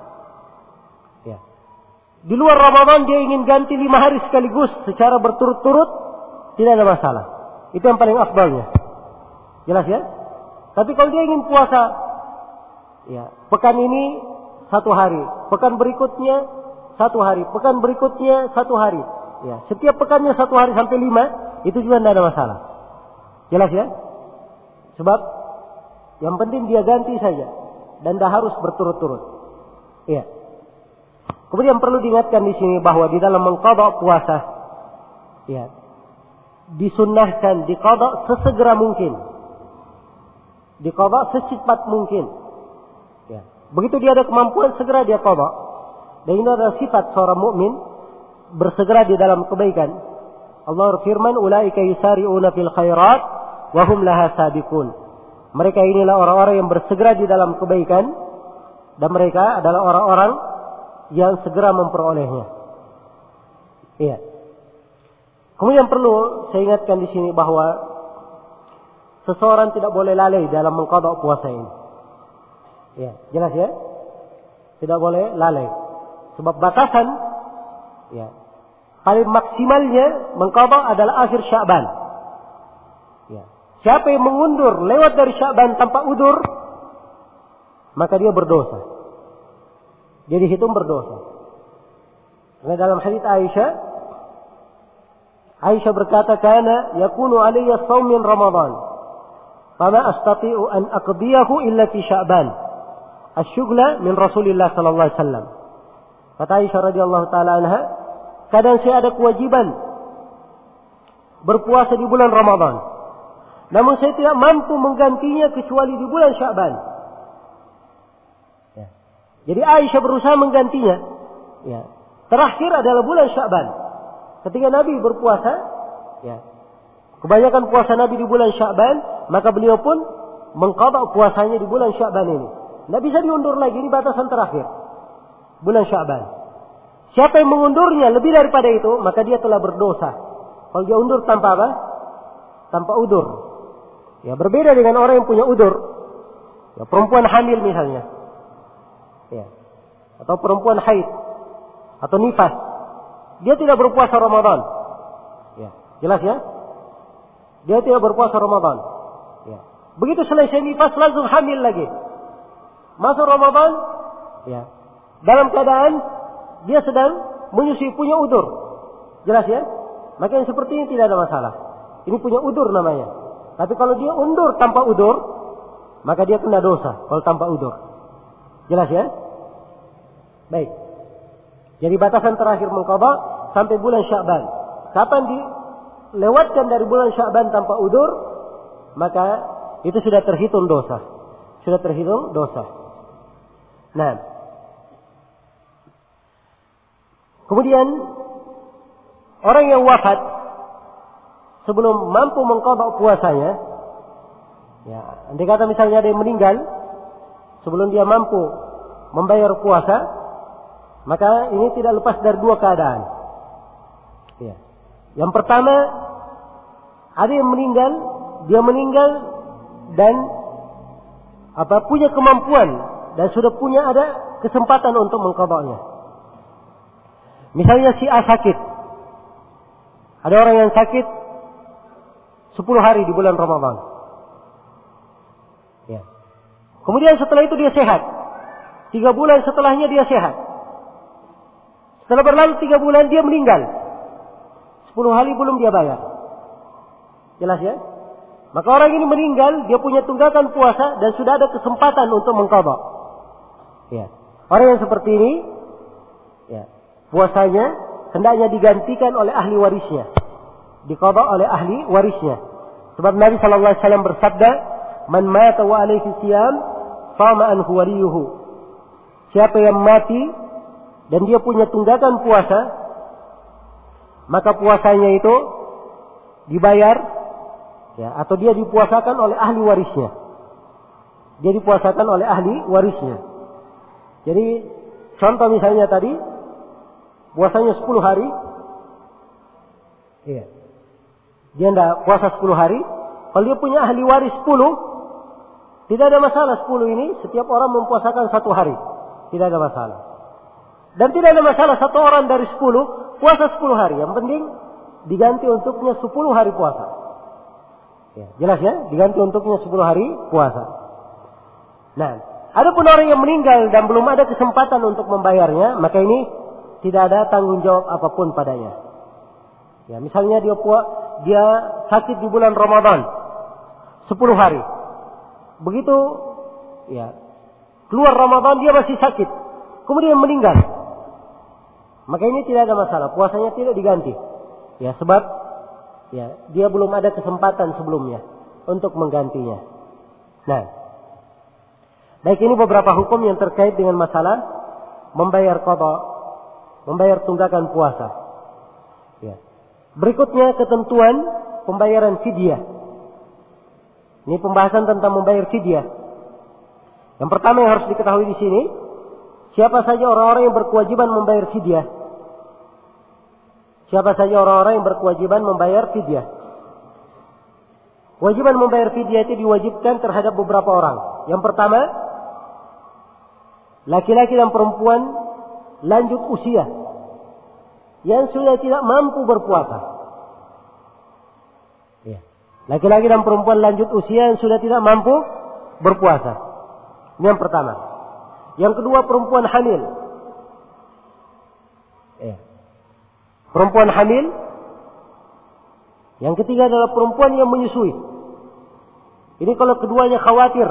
Ya. Di luar Ramadan dia ingin ganti 5 hari sekaligus secara berturut-turut, tidak ada masalah. Itu yang paling afdalnya. Jelas ya? Tapi kalau dia ingin puasa, ya, pekan ini 1 hari, pekan berikutnya 1 hari, pekan berikutnya 1 hari. Ya, setiap pekannya 1 hari sampai 5, itu juga tidak ada masalah. Jelas ya? Sebab yang penting dia ganti saja dan tidak harus berturut-turut. Iya. Kemudian perlu diingatkan di sini bahwa di dalam mengqadha puasa, ya, disunnahkan diqadha sesegera mungkin, diqadha secepat mungkin. Ya. Begitu dia ada kemampuan segera dia qadha. Dan ini adalah sifat seorang mukmin, bersegera di dalam kebaikan. Allah berfirman, "Ulaika yusari'una fil khairat wa hum laha sabiqun." Mereka inilah orang-orang yang bersegera di dalam kebaikan dan mereka adalah orang-orang yang segera memperolehnya. Iya. Kemudian perlu saya ingatkan di sini bahwa seseorang tidak boleh lalai dalam mengqadha puasa ini. Iya, jelas ya? Tidak boleh lalai. Sebab batasan, ya, paling maksimalnya mengqadha adalah akhir Sya'ban. Ya. Siapa yang mengundur lewat dari Sya'ban tanpa udur, maka dia berdosa. Dia dihitung berdosa. Karena dalam hadits Aisyah berkata, "Kana yakunu alayya shaum min Ramadan, fama astati'u an aqdiyahu illa fi Sya'ban. Asy-syughla min Rasulillah sallallahu alaihi wasallam." Kata Aisyah radhiyallahu taala anha, kadang saya ada kewajiban berpuasa di bulan Ramadan, namun saya tidak mampu menggantinya kecuali di bulan Sya'ban. Ya. Jadi Aisyah berusaha menggantinya. Ya. Terakhir adalah bulan Sya'ban. Ketika Nabi berpuasa, ya, kebanyakan puasa Nabi di bulan Sya'ban, maka beliau pun mengqadha puasanya di bulan Sya'ban ini. Tidak bisa diundur lagi, ini batasan terakhir. Bulan Sya'ban. Siapa yang mengundurnya lebih daripada itu, maka dia telah berdosa. Kalau dia undur tanpa apa? Tanpa udur. Ya, berbeda dengan orang yang punya udur. Ya, perempuan hamil misalnya. Ya. Atau perempuan haid. Atau nifas. Dia tidak berpuasa Ramadan. Ya, jelas ya? Dia tidak berpuasa Ramadan. Ya. Begitu selesai nifas langsung hamil lagi. Masuk Ramadan, ya. Dalam keadaan dia sedang menyusui, punya udur. Jelas ya? Maka yang seperti ini tidak ada masalah. Ini punya udur namanya. Tapi kalau dia undur tanpa udur, maka dia kena dosa kalau tanpa udzur. Jelas ya? Baik. Jadi batasan terakhir mengqadha sampai bulan Sya'ban. Kapan dilewatkan dari bulan Sya'ban tanpa udzur, maka itu sudah terhitung dosa. Sudah terhitung dosa. Nah, kemudian orang yang wafat sebelum mampu mengqadha puasanya, ya, andai kata misalnya ada yang meninggal sebelum dia mampu membayar puasa, maka ini tidak lepas dari dua keadaan. Ya. Yang pertama, ada yang meninggal, dia meninggal dan punya kemampuan dan sudah punya ada kesempatan untuk mengqadhanya. Misalnya si A sakit. Ada orang yang sakit 10 hari di bulan Ramadan. Ya. Kemudian setelah itu dia sehat. 3 bulan setelahnya dia sehat. Setelah berlalu 3 bulan dia meninggal. 10 hari belum dia bayar. Jelas ya? Maka orang ini meninggal, dia punya tunggakan puasa dan sudah ada kesempatan untuk mengqadha. Ya. Orang yang seperti ini, ya, puasanya hendaknya digantikan oleh ahli warisnya. Diqadha oleh ahli warisnya. Sebab Nabi sallallahu alaihi wasallam bersabda, "Man mata wa alaihi siyam, fama anhu waliyuhu." Siapa yang mati dan dia punya tunggakan puasa, maka puasanya itu dibayar, ya, atau dia dipuasakan oleh ahli warisnya. Dia dipuasakan oleh ahli warisnya. Jadi contoh misalnya tadi puasanya 10 hari. Iya. Dia tidak puasa 10 hari. Kalau dia punya ahli waris 10, tidak ada masalah 10 ini. Setiap orang mempuasakan 1 hari. Tidak ada masalah. Dan tidak ada masalah 1 orang dari 10 puasa 10 hari. Yang penting diganti untuknya 10 hari puasa. Ya, jelas ya? Diganti untuknya 10 hari puasa. Nah, ada pun orang yang meninggal dan belum ada kesempatan untuk membayarnya, maka ini tidak ada tanggung jawab apapun padanya. Ya, misalnya dia sakit di bulan Ramadan 10 hari. Begitu ya, keluar Ramadan dia masih sakit, kemudian meninggal. Maka ini tidak ada masalah, puasanya tidak diganti. Ya, sebab ya, dia belum ada kesempatan sebelumnya untuk menggantinya. Nah, baik, ini beberapa hukum yang terkait dengan masalah membayar qadha, membayar tunggakan puasa. Ya. Berikutnya ketentuan pembayaran fidyah. Ini pembahasan tentang membayar fidyah. Yang pertama yang harus diketahui di sini, siapa saja orang-orang yang berkewajiban membayar fidyah. Siapa saja orang-orang yang berkewajiban membayar fidyah. Kewajiban membayar fidyah itu diwajibkan terhadap beberapa orang. Yang pertama, laki-laki dan perempuan lanjut usia yang sudah tidak mampu berpuasa. Ya. Laki-laki dan perempuan lanjut usia yang sudah tidak mampu berpuasa. Ini yang pertama. Yang kedua, perempuan hamil. Ya. Perempuan hamil. Yang ketiga adalah perempuan yang menyusui. Ini kalau keduanya khawatir,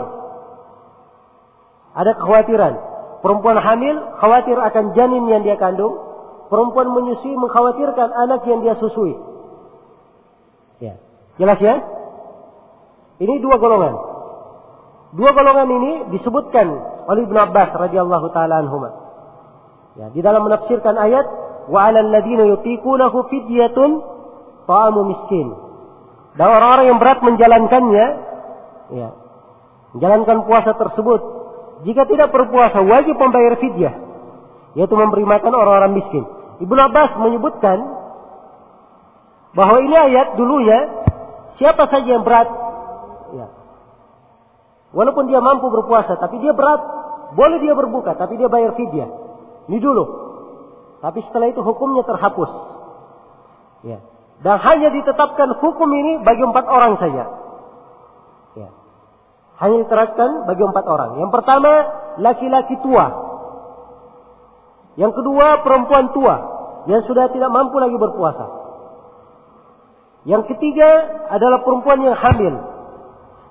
ada kekhawatiran. Perempuan hamil khawatir akan janin yang dia kandung. Perempuan menyusui mengkhawatirkan anak yang dia susui. Ya. Jelas ya? Ini 2 golongan. 2 golongan ini disebutkan oleh Ibnu Abbas radhiyallahu taala anhuma. Ya, di dalam menafsirkan ayat wa 'alal ladzina yutiqunahu fidyatun ta'amu miskin. Dan orang-orang yang berat menjalankannya, ya, menjalankan puasa tersebut, jika tidak berpuasa wajib membayar fidyah, yaitu memberi makan orang-orang miskin. Ibnu Abbas menyebutkan bahwa ini ayat dulunya siapa saja yang berat, ya, walaupun dia mampu berpuasa, tapi dia berat, boleh dia berbuka, tapi dia bayar fidyah. Ini dulu. Tapi setelah itu hukumnya terhapus. Ya. Dan hanya ditetapkan hukum ini bagi 4 orang saja. Ya. Hanya diterapkan bagi 4 orang. Yang pertama, laki-laki tua. Yang kedua, perempuan tua yang sudah tidak mampu lagi berpuasa. Yang ketiga adalah perempuan yang hamil.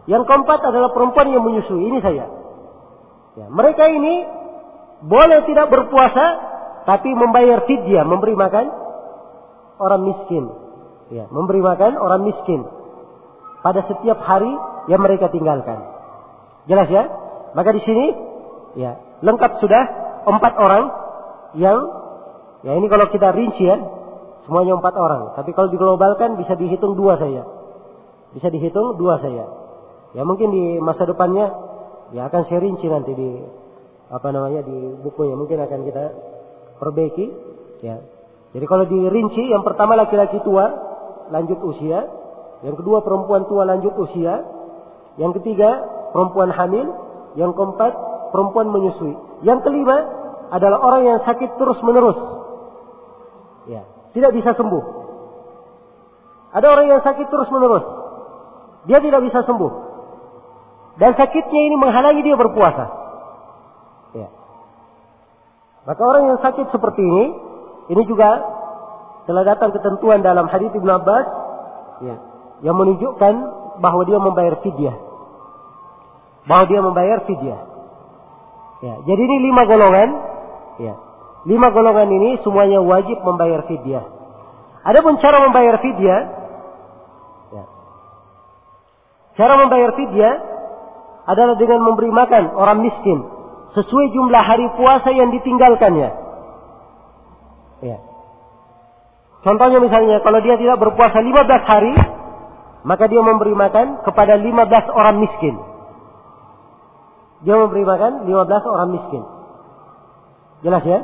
Yang keempat adalah perempuan yang menyusui. Ini saja. Ya, mereka ini boleh tidak berpuasa, tapi membayar fidyah, memberi makan orang miskin. Ya, memberi makan orang miskin pada setiap hari yang mereka tinggalkan. Jelas ya? Maka di sini ya lengkap sudah 4 orang yang ya ini kalau kita rinci ya semuanya 4 orang. Tapi kalau diglobalkan bisa dihitung 2 saja. Bisa dihitung 2 saja. Ya mungkin di masa depannya ya akan saya rinci nanti di di bukunya mungkin akan kita perbaiki ya. Jadi kalau dirinci yang pertama laki-laki tua lanjut usia, yang kedua perempuan tua lanjut usia, yang ketiga perempuan hamil, yang keempat perempuan menyusui, yang kelima adalah orang yang sakit terus-menerus. Ya, tidak bisa sembuh. Ada orang yang sakit terus-menerus. Dia tidak bisa sembuh. Dan sakitnya ini menghalangi dia berpuasa. Ya. Maka orang yang sakit seperti ini juga telah datang ketentuan dalam hadits Ibnu Abbas ya, yang menunjukkan bahwa dia membayar fidyah. Bahwa dia membayar fidyah. Ya, jadi ini 5 golongan. Ya. 5 golongan ini semuanya wajib membayar fidyah. Adapun cara membayar fidyah, ya. Cara membayar fidyah adalah dengan memberi makan orang miskin sesuai jumlah hari puasa yang ditinggalkannya. Ya. Contohnya misalnya kalau dia tidak berpuasa 15 hari, maka dia memberi makan kepada 15 orang miskin. Dia memberi makan 15 orang miskin. Jelas ya?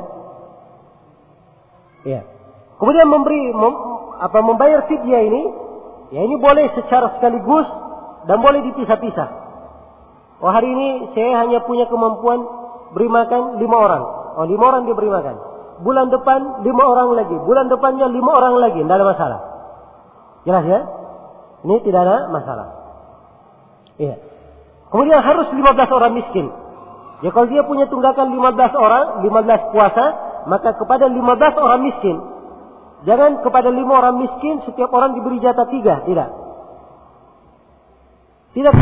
Ya. Kemudian membayar fidyah ini, ya ini boleh secara sekaligus dan boleh dipisah-pisah. Oh hari ini saya hanya punya kemampuan beri makan 5 orang. Oh 5 orang dia beri makan. Bulan depan 5 orang lagi. Bulan depannya 5 orang lagi. Tidak ada masalah. Jelas ya? Ini tidak ada masalah. Iya. Kemudian harus 15 orang miskin. Ya kalau dia punya tunggakan 15 orang, 15 puasa, maka kepada 15 orang miskin. Jangan kepada 5 orang miskin setiap orang diberi jatah 3. Tidak. Tidak.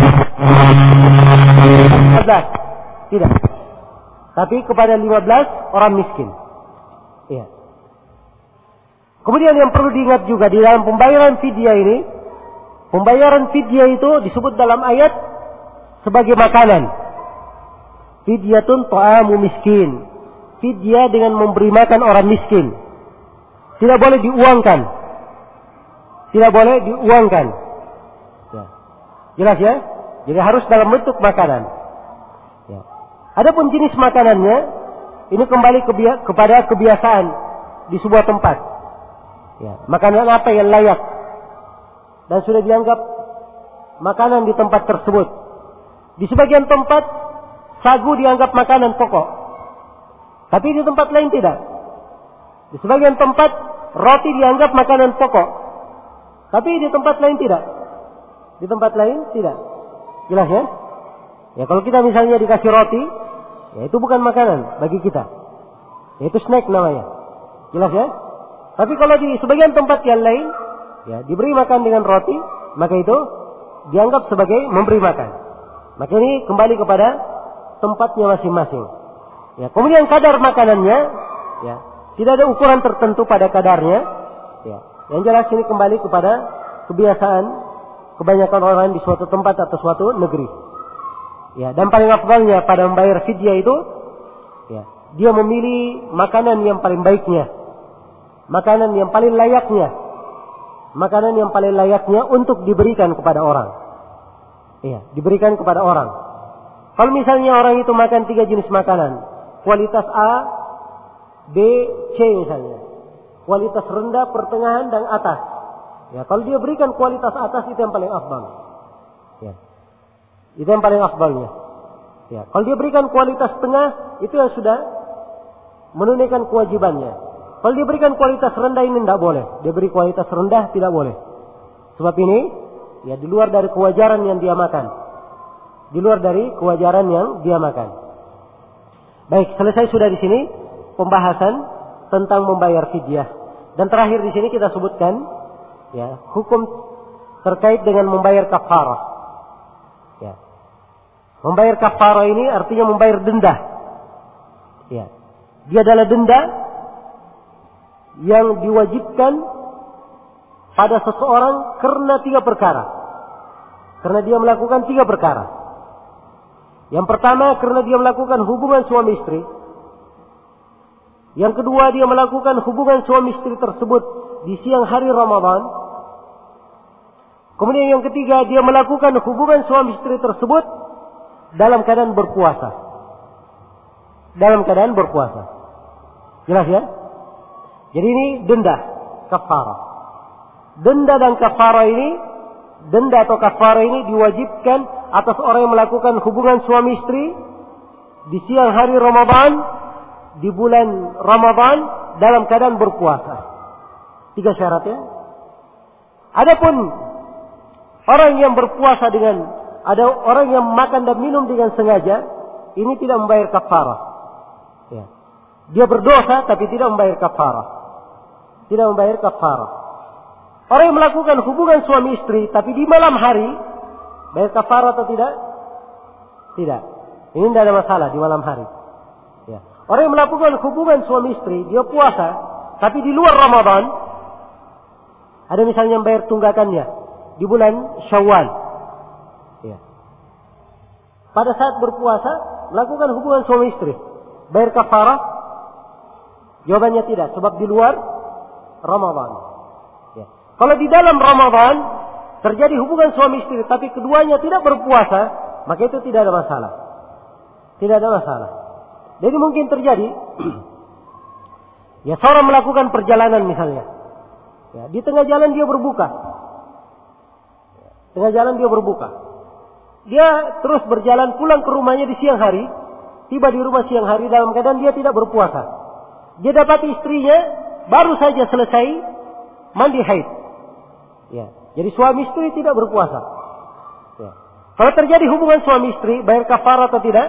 15. Tidak. Tapi kepada 15 orang miskin. Iya. Kemudian yang perlu diingat juga di dalam pembayaran fidyah ini, pembayaran fidyah itu disebut dalam ayat sebagai makanan. Fidyatun ta'amu miskin. Fidyah dengan memberi makan orang miskin. Tidak boleh diuangkan. Tidak boleh diuangkan. Ya. Jelas ya? Jadi harus dalam bentuk makanan. Ya. Adapun jenis makanannya, ini kembali kepada kebiasaan di sebuah tempat. Ya. Makanan apa yang layak dan sudah dianggap makanan di tempat tersebut. Di sebagian tempat sagu dianggap makanan pokok, tapi di tempat lain tidak. Di sebagian tempat roti dianggap makanan pokok, tapi di tempat lain tidak. Di tempat lain tidak. Jelas ya? Ya kalau kita misalnya dikasih roti, ya itu bukan makanan bagi kita. Ya, itu snack namanya. Jelas ya? Tapi kalau di sebagian tempat yang lain, ya diberi makan dengan roti, maka itu dianggap sebagai memberi makan. Maka ini kembali kepada tempatnya masing-masing. Ya, kemudian kadar makanannya, ya tidak ada ukuran tertentu pada kadarnya. Ya, yang jelas ini kembali kepada kebiasaan kebanyakan orang di suatu tempat atau suatu negeri. Ya, dan paling afdalnya pada membayar fidyah itu, ya, dia memilih makanan yang paling baiknya, makanan yang paling layaknya, makanan yang paling layaknya untuk diberikan kepada orang. Ya, diberikan kepada orang. Kalau misalnya orang itu makan 3 jenis makanan, kualitas A, B, C misalnya, kualitas rendah, pertengahan, dan atas. Ya, kalau dia berikan kualitas atas itu yang paling afdal. Ya. Itu yang paling afdalnya. Ya, kalau dia berikan kualitas tengah, itu yang sudah menunaikan kewajibannya. Kalau dia berikan kualitas rendah ini tidak boleh. Dia beri kualitas rendah tidak boleh. Sebab ini, ya di luar dari kewajaran yang dia makan. Di luar dari kewajaran yang dia makan. Baik, selesai sudah di sini pembahasan tentang membayar fidyah. Dan terakhir di sini kita sebutkan, ya, hukum terkait dengan membayar kafarah. Membayar kafarah ini artinya membayar denda. Ya. Dia adalah denda yang diwajibkan pada seseorang karena 3 perkara. Karena dia melakukan 3 perkara. Yang pertama, karena dia melakukan hubungan suami istri. Yang kedua, dia melakukan hubungan suami istri tersebut di siang hari Ramadan. Kemudian yang ketiga, dia melakukan hubungan suami istri tersebut dalam keadaan berpuasa. Dalam keadaan berpuasa. Jelas ya? Jadi ini denda, kafarah. Denda dan kafarah ini, denda atau kafarah ini diwajibkan atas orang yang melakukan hubungan suami istri di siang hari Ramadan, di bulan Ramadan dalam keadaan berpuasa. 3 syarat ya. Adapun orang yang berpuasa ada orang yang makan dan minum dengan sengaja, ini tidak membayar kafarah. Ya. Dia berdosa tapi tidak membayar kafarah. Tidak membayar kafarah. Orang yang melakukan hubungan suami istri tapi di malam hari, bayar kafarah atau tidak? Tidak. Ini tidak ada masalah di malam hari. Ya. Orang yang melakukan hubungan suami istri, dia puasa, tapi di luar Ramadan, ada misalnya yang bayar tunggakannya di bulan Syawal. Ya. Pada saat berpuasa, melakukan hubungan suami istri, bayar kafarah? Jawabannya tidak, sebab di luar Ramadan. Ya. Kalau di dalam Ramadan terjadi hubungan suami istri, tapi keduanya tidak berpuasa, maka itu tidak ada masalah. Tidak ada masalah. Jadi mungkin terjadi, ya seorang melakukan perjalanan misalnya, ya, di tengah jalan dia berbuka, tengah jalan dia berbuka, dia terus berjalan pulang ke rumahnya di siang hari, tiba di rumah siang hari dalam keadaan dia tidak berpuasa. Dia dapat istrinya baru saja selesai mandi haid, ya. Jadi suami istri tidak berpuasa. Ya. Kalau terjadi hubungan suami istri, bayar kafarah atau tidak?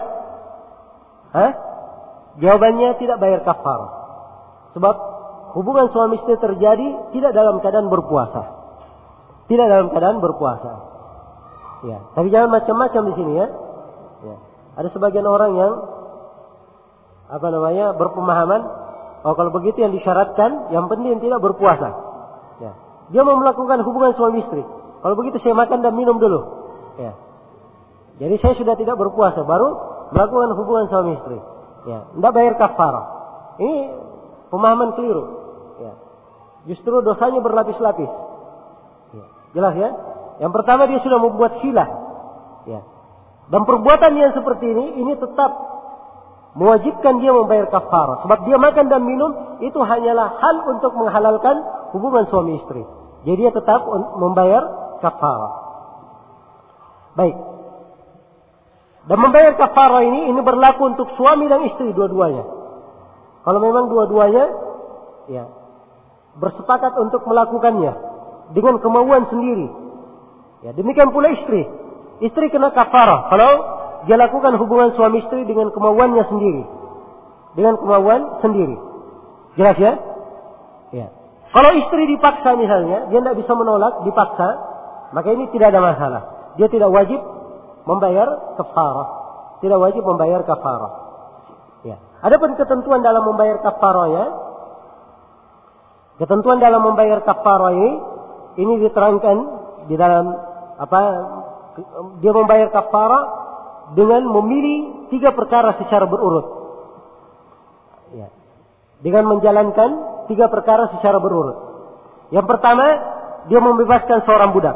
Jawabannya tidak bayar kafarah. Sebab hubungan suami istri terjadi tidak dalam keadaan berpuasa. Tidak dalam keadaan berpuasa. Ya, tapi jangan macam-macam di sini ya. Ya. Ada sebagian orang yang berpemahaman, oh kalau begitu yang disyaratkan, yang penting tidak berpuasa. Ya. Dia mau melakukan hubungan suami istri. Kalau begitu saya makan dan minum dulu. Ya. Jadi saya sudah tidak berpuasa, baru melakukan hubungan suami istri. Ya, tidak bayar kafarah. Ini pemahaman keliru. Ya. Justru dosanya berlapis-lapis. Ya. Jelas ya? Yang pertama dia sudah membuat hilah. Ya. Dan perbuatan yang seperti ini tetap mewajibkan dia membayar kafarah. Sebab dia makan dan minum itu hanyalah hal untuk menghalalkan hubungan suami istri. Jadi dia tetap membayar kafarah. Baik. Dan membayar kafarah ini berlaku untuk suami dan istri dua-duanya. Kalau memang dua-duanya ya bersepakat untuk melakukannya dengan kemauan sendiri. Ya, demikian pula istri. Istri kena kafarah kalau dia lakukan hubungan suami istri dengan kemauannya sendiri. Dengan kemauan sendiri. Jelas ya? Ya. Kalau istri dipaksa misalnya, dia tidak bisa menolak, dipaksa, maka ini tidak ada masalah. Dia tidak wajib membayar kafarah. Tidak wajib membayar kafarah. Ya. Adapun ketentuan dalam membayar kafarah ya. Ketentuan dalam membayar kafarah ini diterangkan di dalam dia membayar kafarah dengan memilih 3 perkara secara berurut. Ya. Dengan menjalankan 3 perkara secara berurut. Yang pertama, dia membebaskan seorang budak.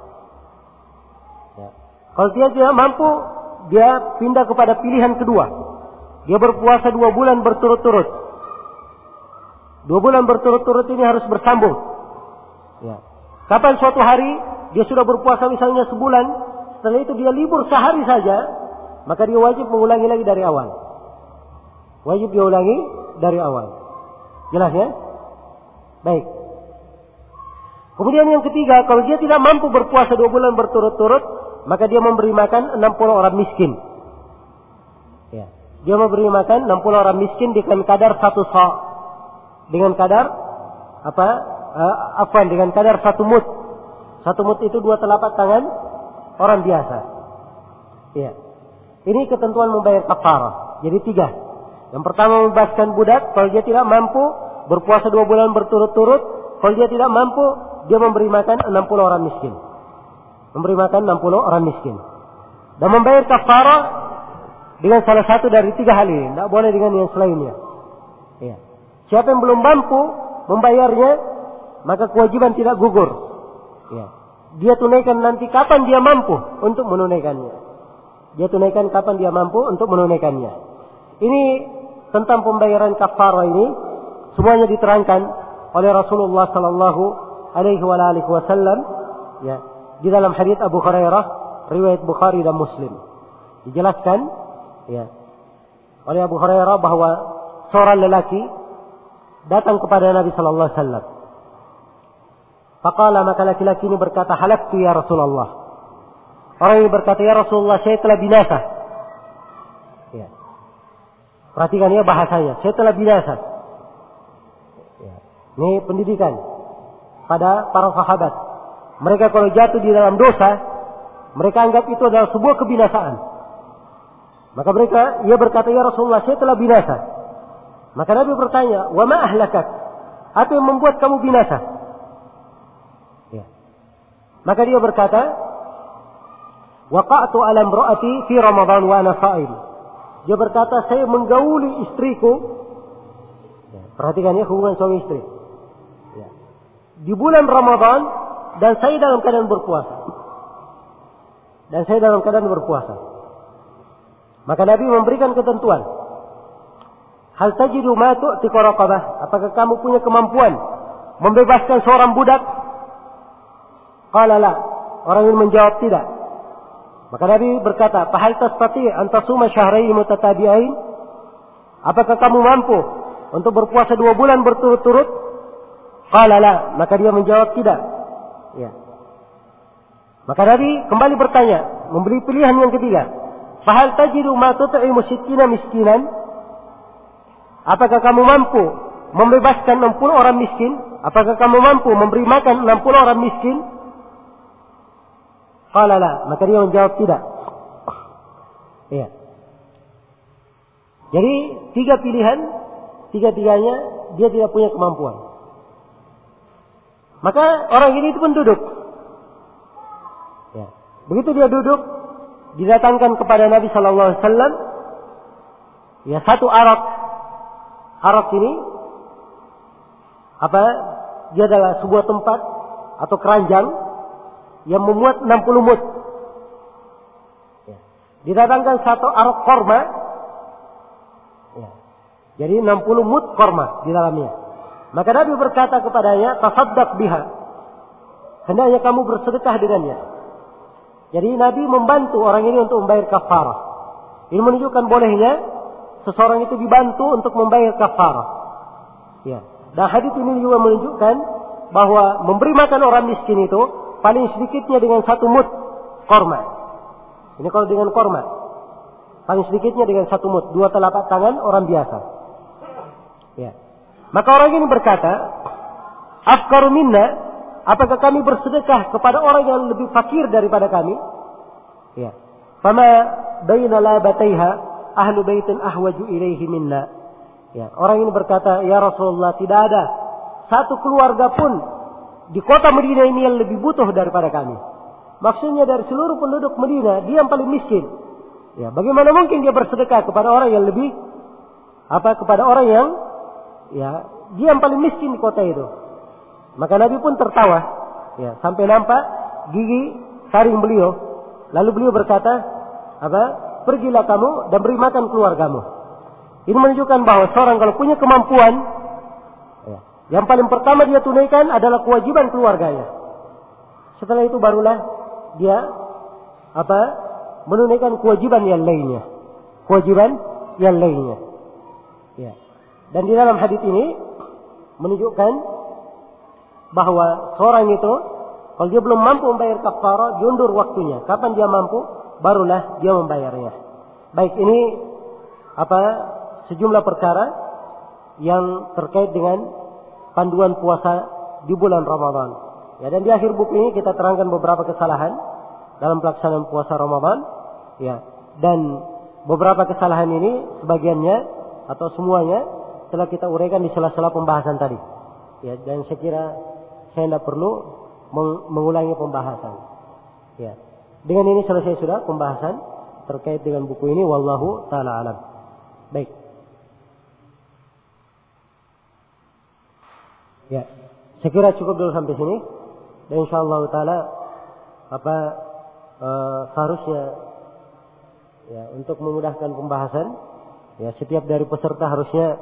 Ya. Kalau dia tidak mampu, dia pindah kepada pilihan kedua. Dia berpuasa 2 bulan berturut-turut. 2 bulan berturut-turut ini harus bersambung. Ya. Kapan suatu hari dia sudah berpuasa misalnya sebulan, setelah itu dia libur sehari saja, maka dia wajib mengulangi lagi dari awal. Wajib diulangi dari awal. Jelas ya? Baik. Kemudian yang ketiga, kalau dia tidak mampu berpuasa 2 bulan berturut-turut, maka dia memberi makan 60 orang miskin. Ya. Dia memberi makan 60 orang miskin dengan kadar 1 sa'. Dengan kadar dengan kadar 1 mud. 1 mud itu 2 telapak tangan orang biasa. Ya. Ini ketentuan membayar kafarah. Jadi 3. Yang pertama membebaskan budak. Kalau dia tidak mampu, berpuasa 2 bulan berturut-turut. Kalau dia tidak mampu, dia memberi makan 60 orang miskin. Memberi makan 60 orang miskin. Dan membayar kafarah dengan salah satu dari 3 hal ini. Tidak boleh dengan yang selainnya. Ya. Siapa yang belum mampu membayarnya, maka kewajiban tidak gugur. Ya. Dia tunaikan nanti kapan dia mampu untuk menunaikannya. Dia tunaikan kapan dia mampu untuk menunaikannya. Ini tentang pembayaran kafarah ini semuanya diterangkan oleh Rasulullah sallallahu alaihi wasallam ya, di dalam hadits Abu Hurairah riwayat Bukhari dan Muslim. Dijelaskan ya oleh Abu Hurairah bahwa seorang lelaki datang kepada Nabi sallallahu alaihi wasallam. Faqala, maka laki-laki ini berkata, halaktu ya Rasulullah. Orang ini berkata, ya Rasulullah, saya telah binasa. Ya. Perhatikan ya bahasanya, saya telah binasa. Ya. Ini pendidikan pada para sahabat. Mereka kalau jatuh di dalam dosa, mereka anggap itu adalah sebuah kebinasaan. Maka ia berkata, ya Rasulullah, saya telah binasa. Maka Nabi bertanya, wa ma ahlakak? Apa yang membuat kamu binasa? Ya. Maka dia berkata, waqa'tu ala imra'ati fi Ramadan wa ana sha'im. Dia berkata, saya menggauli istriku. Ya, perhatikan ya hubungan suami istri. Ya. Di bulan Ramadan dan saya dalam keadaan berpuasa. Maka Nabi memberikan ketentuan. Hal tajidu ma tu'tiqu raqabah? Apakah kamu punya kemampuan membebaskan seorang budak? Qala la. Orang ini menjawab tidak. Maka Nabi berkata, "Fahal tastati' an tasuma syahrayn mutatabi'ain?" Apakah kamu mampu untuk berpuasa 2 bulan berturut-turut? Qala la. Maka dia menjawab tidak. Ya. Maka Nabi kembali bertanya, memberi pilihan yang ketiga. Fahal tajidu ma tut'imu sittina miskinan? Apakah kamu mampu membebaskan 60 orang miskin? Apakah kamu mampu memberi makan 60 orang miskin? Qala la, maka dia menjawab tidak. Iya. Jadi 3 pilihan, 3-tiganya dia tidak punya kemampuan. Maka orang ini itu pun duduk. Ya. Begitu dia duduk, didatangkan kepada Nabi sallallahu alaihi wasallam ya satu arak. Arak ini dia adalah sebuah tempat atau keranjang yang memuat 60 mud. Ya. Didatangkan satu arak korma. Ya. Jadi 60 mud korma di dalamnya. Maka Nabi berkata kepadanya, tasaddaq biha. Hendaknya kamu bersedekah dengannya. Jadi Nabi membantu orang ini untuk membayar kafarah. Ini menunjukkan bolehnya seseorang itu dibantu untuk membayar kafarah. Ya. Dan hadis ini juga menunjukkan bahwa memberi makan orang miskin itu paling sedikitnya dengan 1 mud korma. Ini kalau dengan korma. Paling sedikitnya dengan 1 mud. 2 telapak tangan orang biasa. Ya. Maka orang ini berkata, afkaru minna, apakah kami bersedekah kepada orang yang lebih fakir daripada kami? Ya. Fama baina labataiha ahlu baitin ahwaju ilaihi minna. Ya. Orang ini berkata, ya Rasulullah, tidak ada satu keluarga pun di kota Madinah ini yang lebih butuh daripada kami. Maksudnya dari seluruh penduduk Madinah, dia yang paling miskin. Ya, bagaimana mungkin dia bersedekah kepada orang yang lebih kepada orang yang dia yang paling miskin di kota itu. Maka Nabi pun tertawa, ya, sampai nampak gigi taring beliau. Lalu beliau berkata, pergilah kamu dan beri makan keluargamu. Ini menunjukkan bahwa seorang kalau punya kemampuan, yang paling pertama dia tunaikan adalah kewajiban keluarganya. Setelah itu barulah dia menunaikan kewajiban yang lainnya. Ya. Dan di dalam hadis ini menunjukkan bahwa seorang itu kalau dia belum mampu membayar kafarah, diundur waktunya. Kapan dia mampu, barulah dia membayarnya. Baik, ini sejumlah perkara yang terkait dengan panduan puasa di bulan Ramadan. Ya, dan di akhir buku ini kita terangkan beberapa kesalahan dalam pelaksanaan puasa Ramadan. Ya, dan beberapa kesalahan ini sebagiannya atau semuanya telah kita uraikan di sela-sela pembahasan tadi. Ya, dan saya kira saya tidak perlu mengulangi pembahasan. Ya. Dengan ini selesai sudah pembahasan terkait dengan buku ini, wallahu taala alam. Baik. Ya, saya kira cukup dulu sampai sini. Dan insyaallah taala seharusnya ya untuk memudahkan pembahasan, ya setiap dari peserta harusnya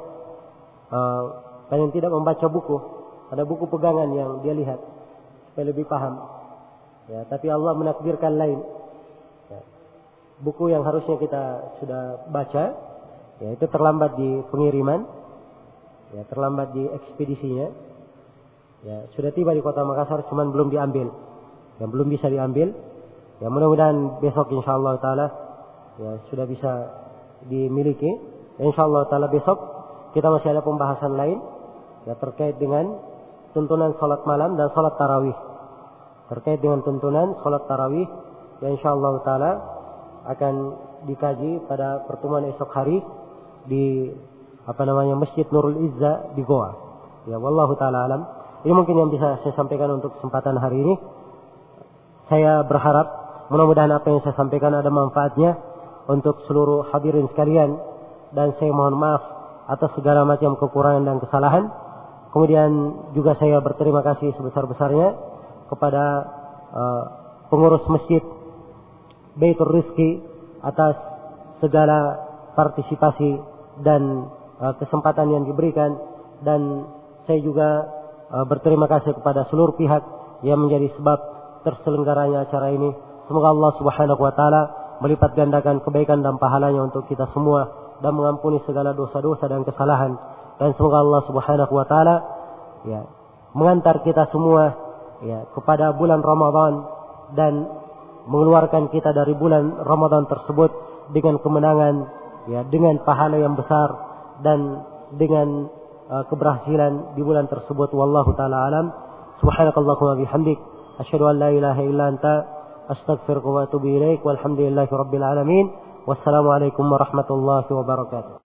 paling tidak membaca buku, ada buku pegangan yang dia lihat supaya lebih paham. Ya, tapi Allah menakdirkan lain. Ya, buku yang harusnya kita sudah baca, ya itu terlambat di pengiriman, ya terlambat di ekspedisinya. Ya, sudah tiba di kota Makassar, cuman belum diambil, yang belum bisa diambil. Ya, mudah-mudahan besok insyaallah taala ya sudah bisa dimiliki. Insyaallah taala besok kita masih ada pembahasan lain ya terkait dengan tuntunan salat malam dan salat tarawih. Terkait dengan tuntunan salat tarawih yang insyaallah taala akan dikaji pada pertemuan esok hari di Masjid Nurul Izza di Goa. Ya, wallahu taala alam. Ini mungkin yang bisa saya sampaikan untuk kesempatan hari ini. Saya berharap mudah-mudahan apa yang saya sampaikan ada manfaatnya untuk seluruh hadirin sekalian. Dan saya mohon maaf atas segala macam kekurangan dan kesalahan. Kemudian juga saya berterima kasih sebesar-besarnya kepada pengurus masjid Baitur Rizki atas segala partisipasi dan kesempatan yang diberikan. Dan saya juga berterima kasih kepada seluruh pihak yang menjadi sebab terselenggaranya acara ini. Semoga Allah Subhanahu wa taala melipat gandakan kebaikan dan pahalanya untuk kita semua dan mengampuni segala dosa-dosa dan kesalahan. Dan semoga Allah Subhanahu wa taala ya mengantar kita semua ya kepada bulan Ramadan dan mengeluarkan kita dari bulan Ramadan tersebut dengan kemenangan ya, dengan pahala yang besar dan dengan keberhasilan di bulan tersebut. Wallahu taala alam. Subhanakallahumma bihamdik asyhadu an la ilaha illa anta astaghfiruka wa atubu ilaik. Walhamdulillahi rabbil alamin. Wassalamu alaikum warahmatullahi wabarakatuh.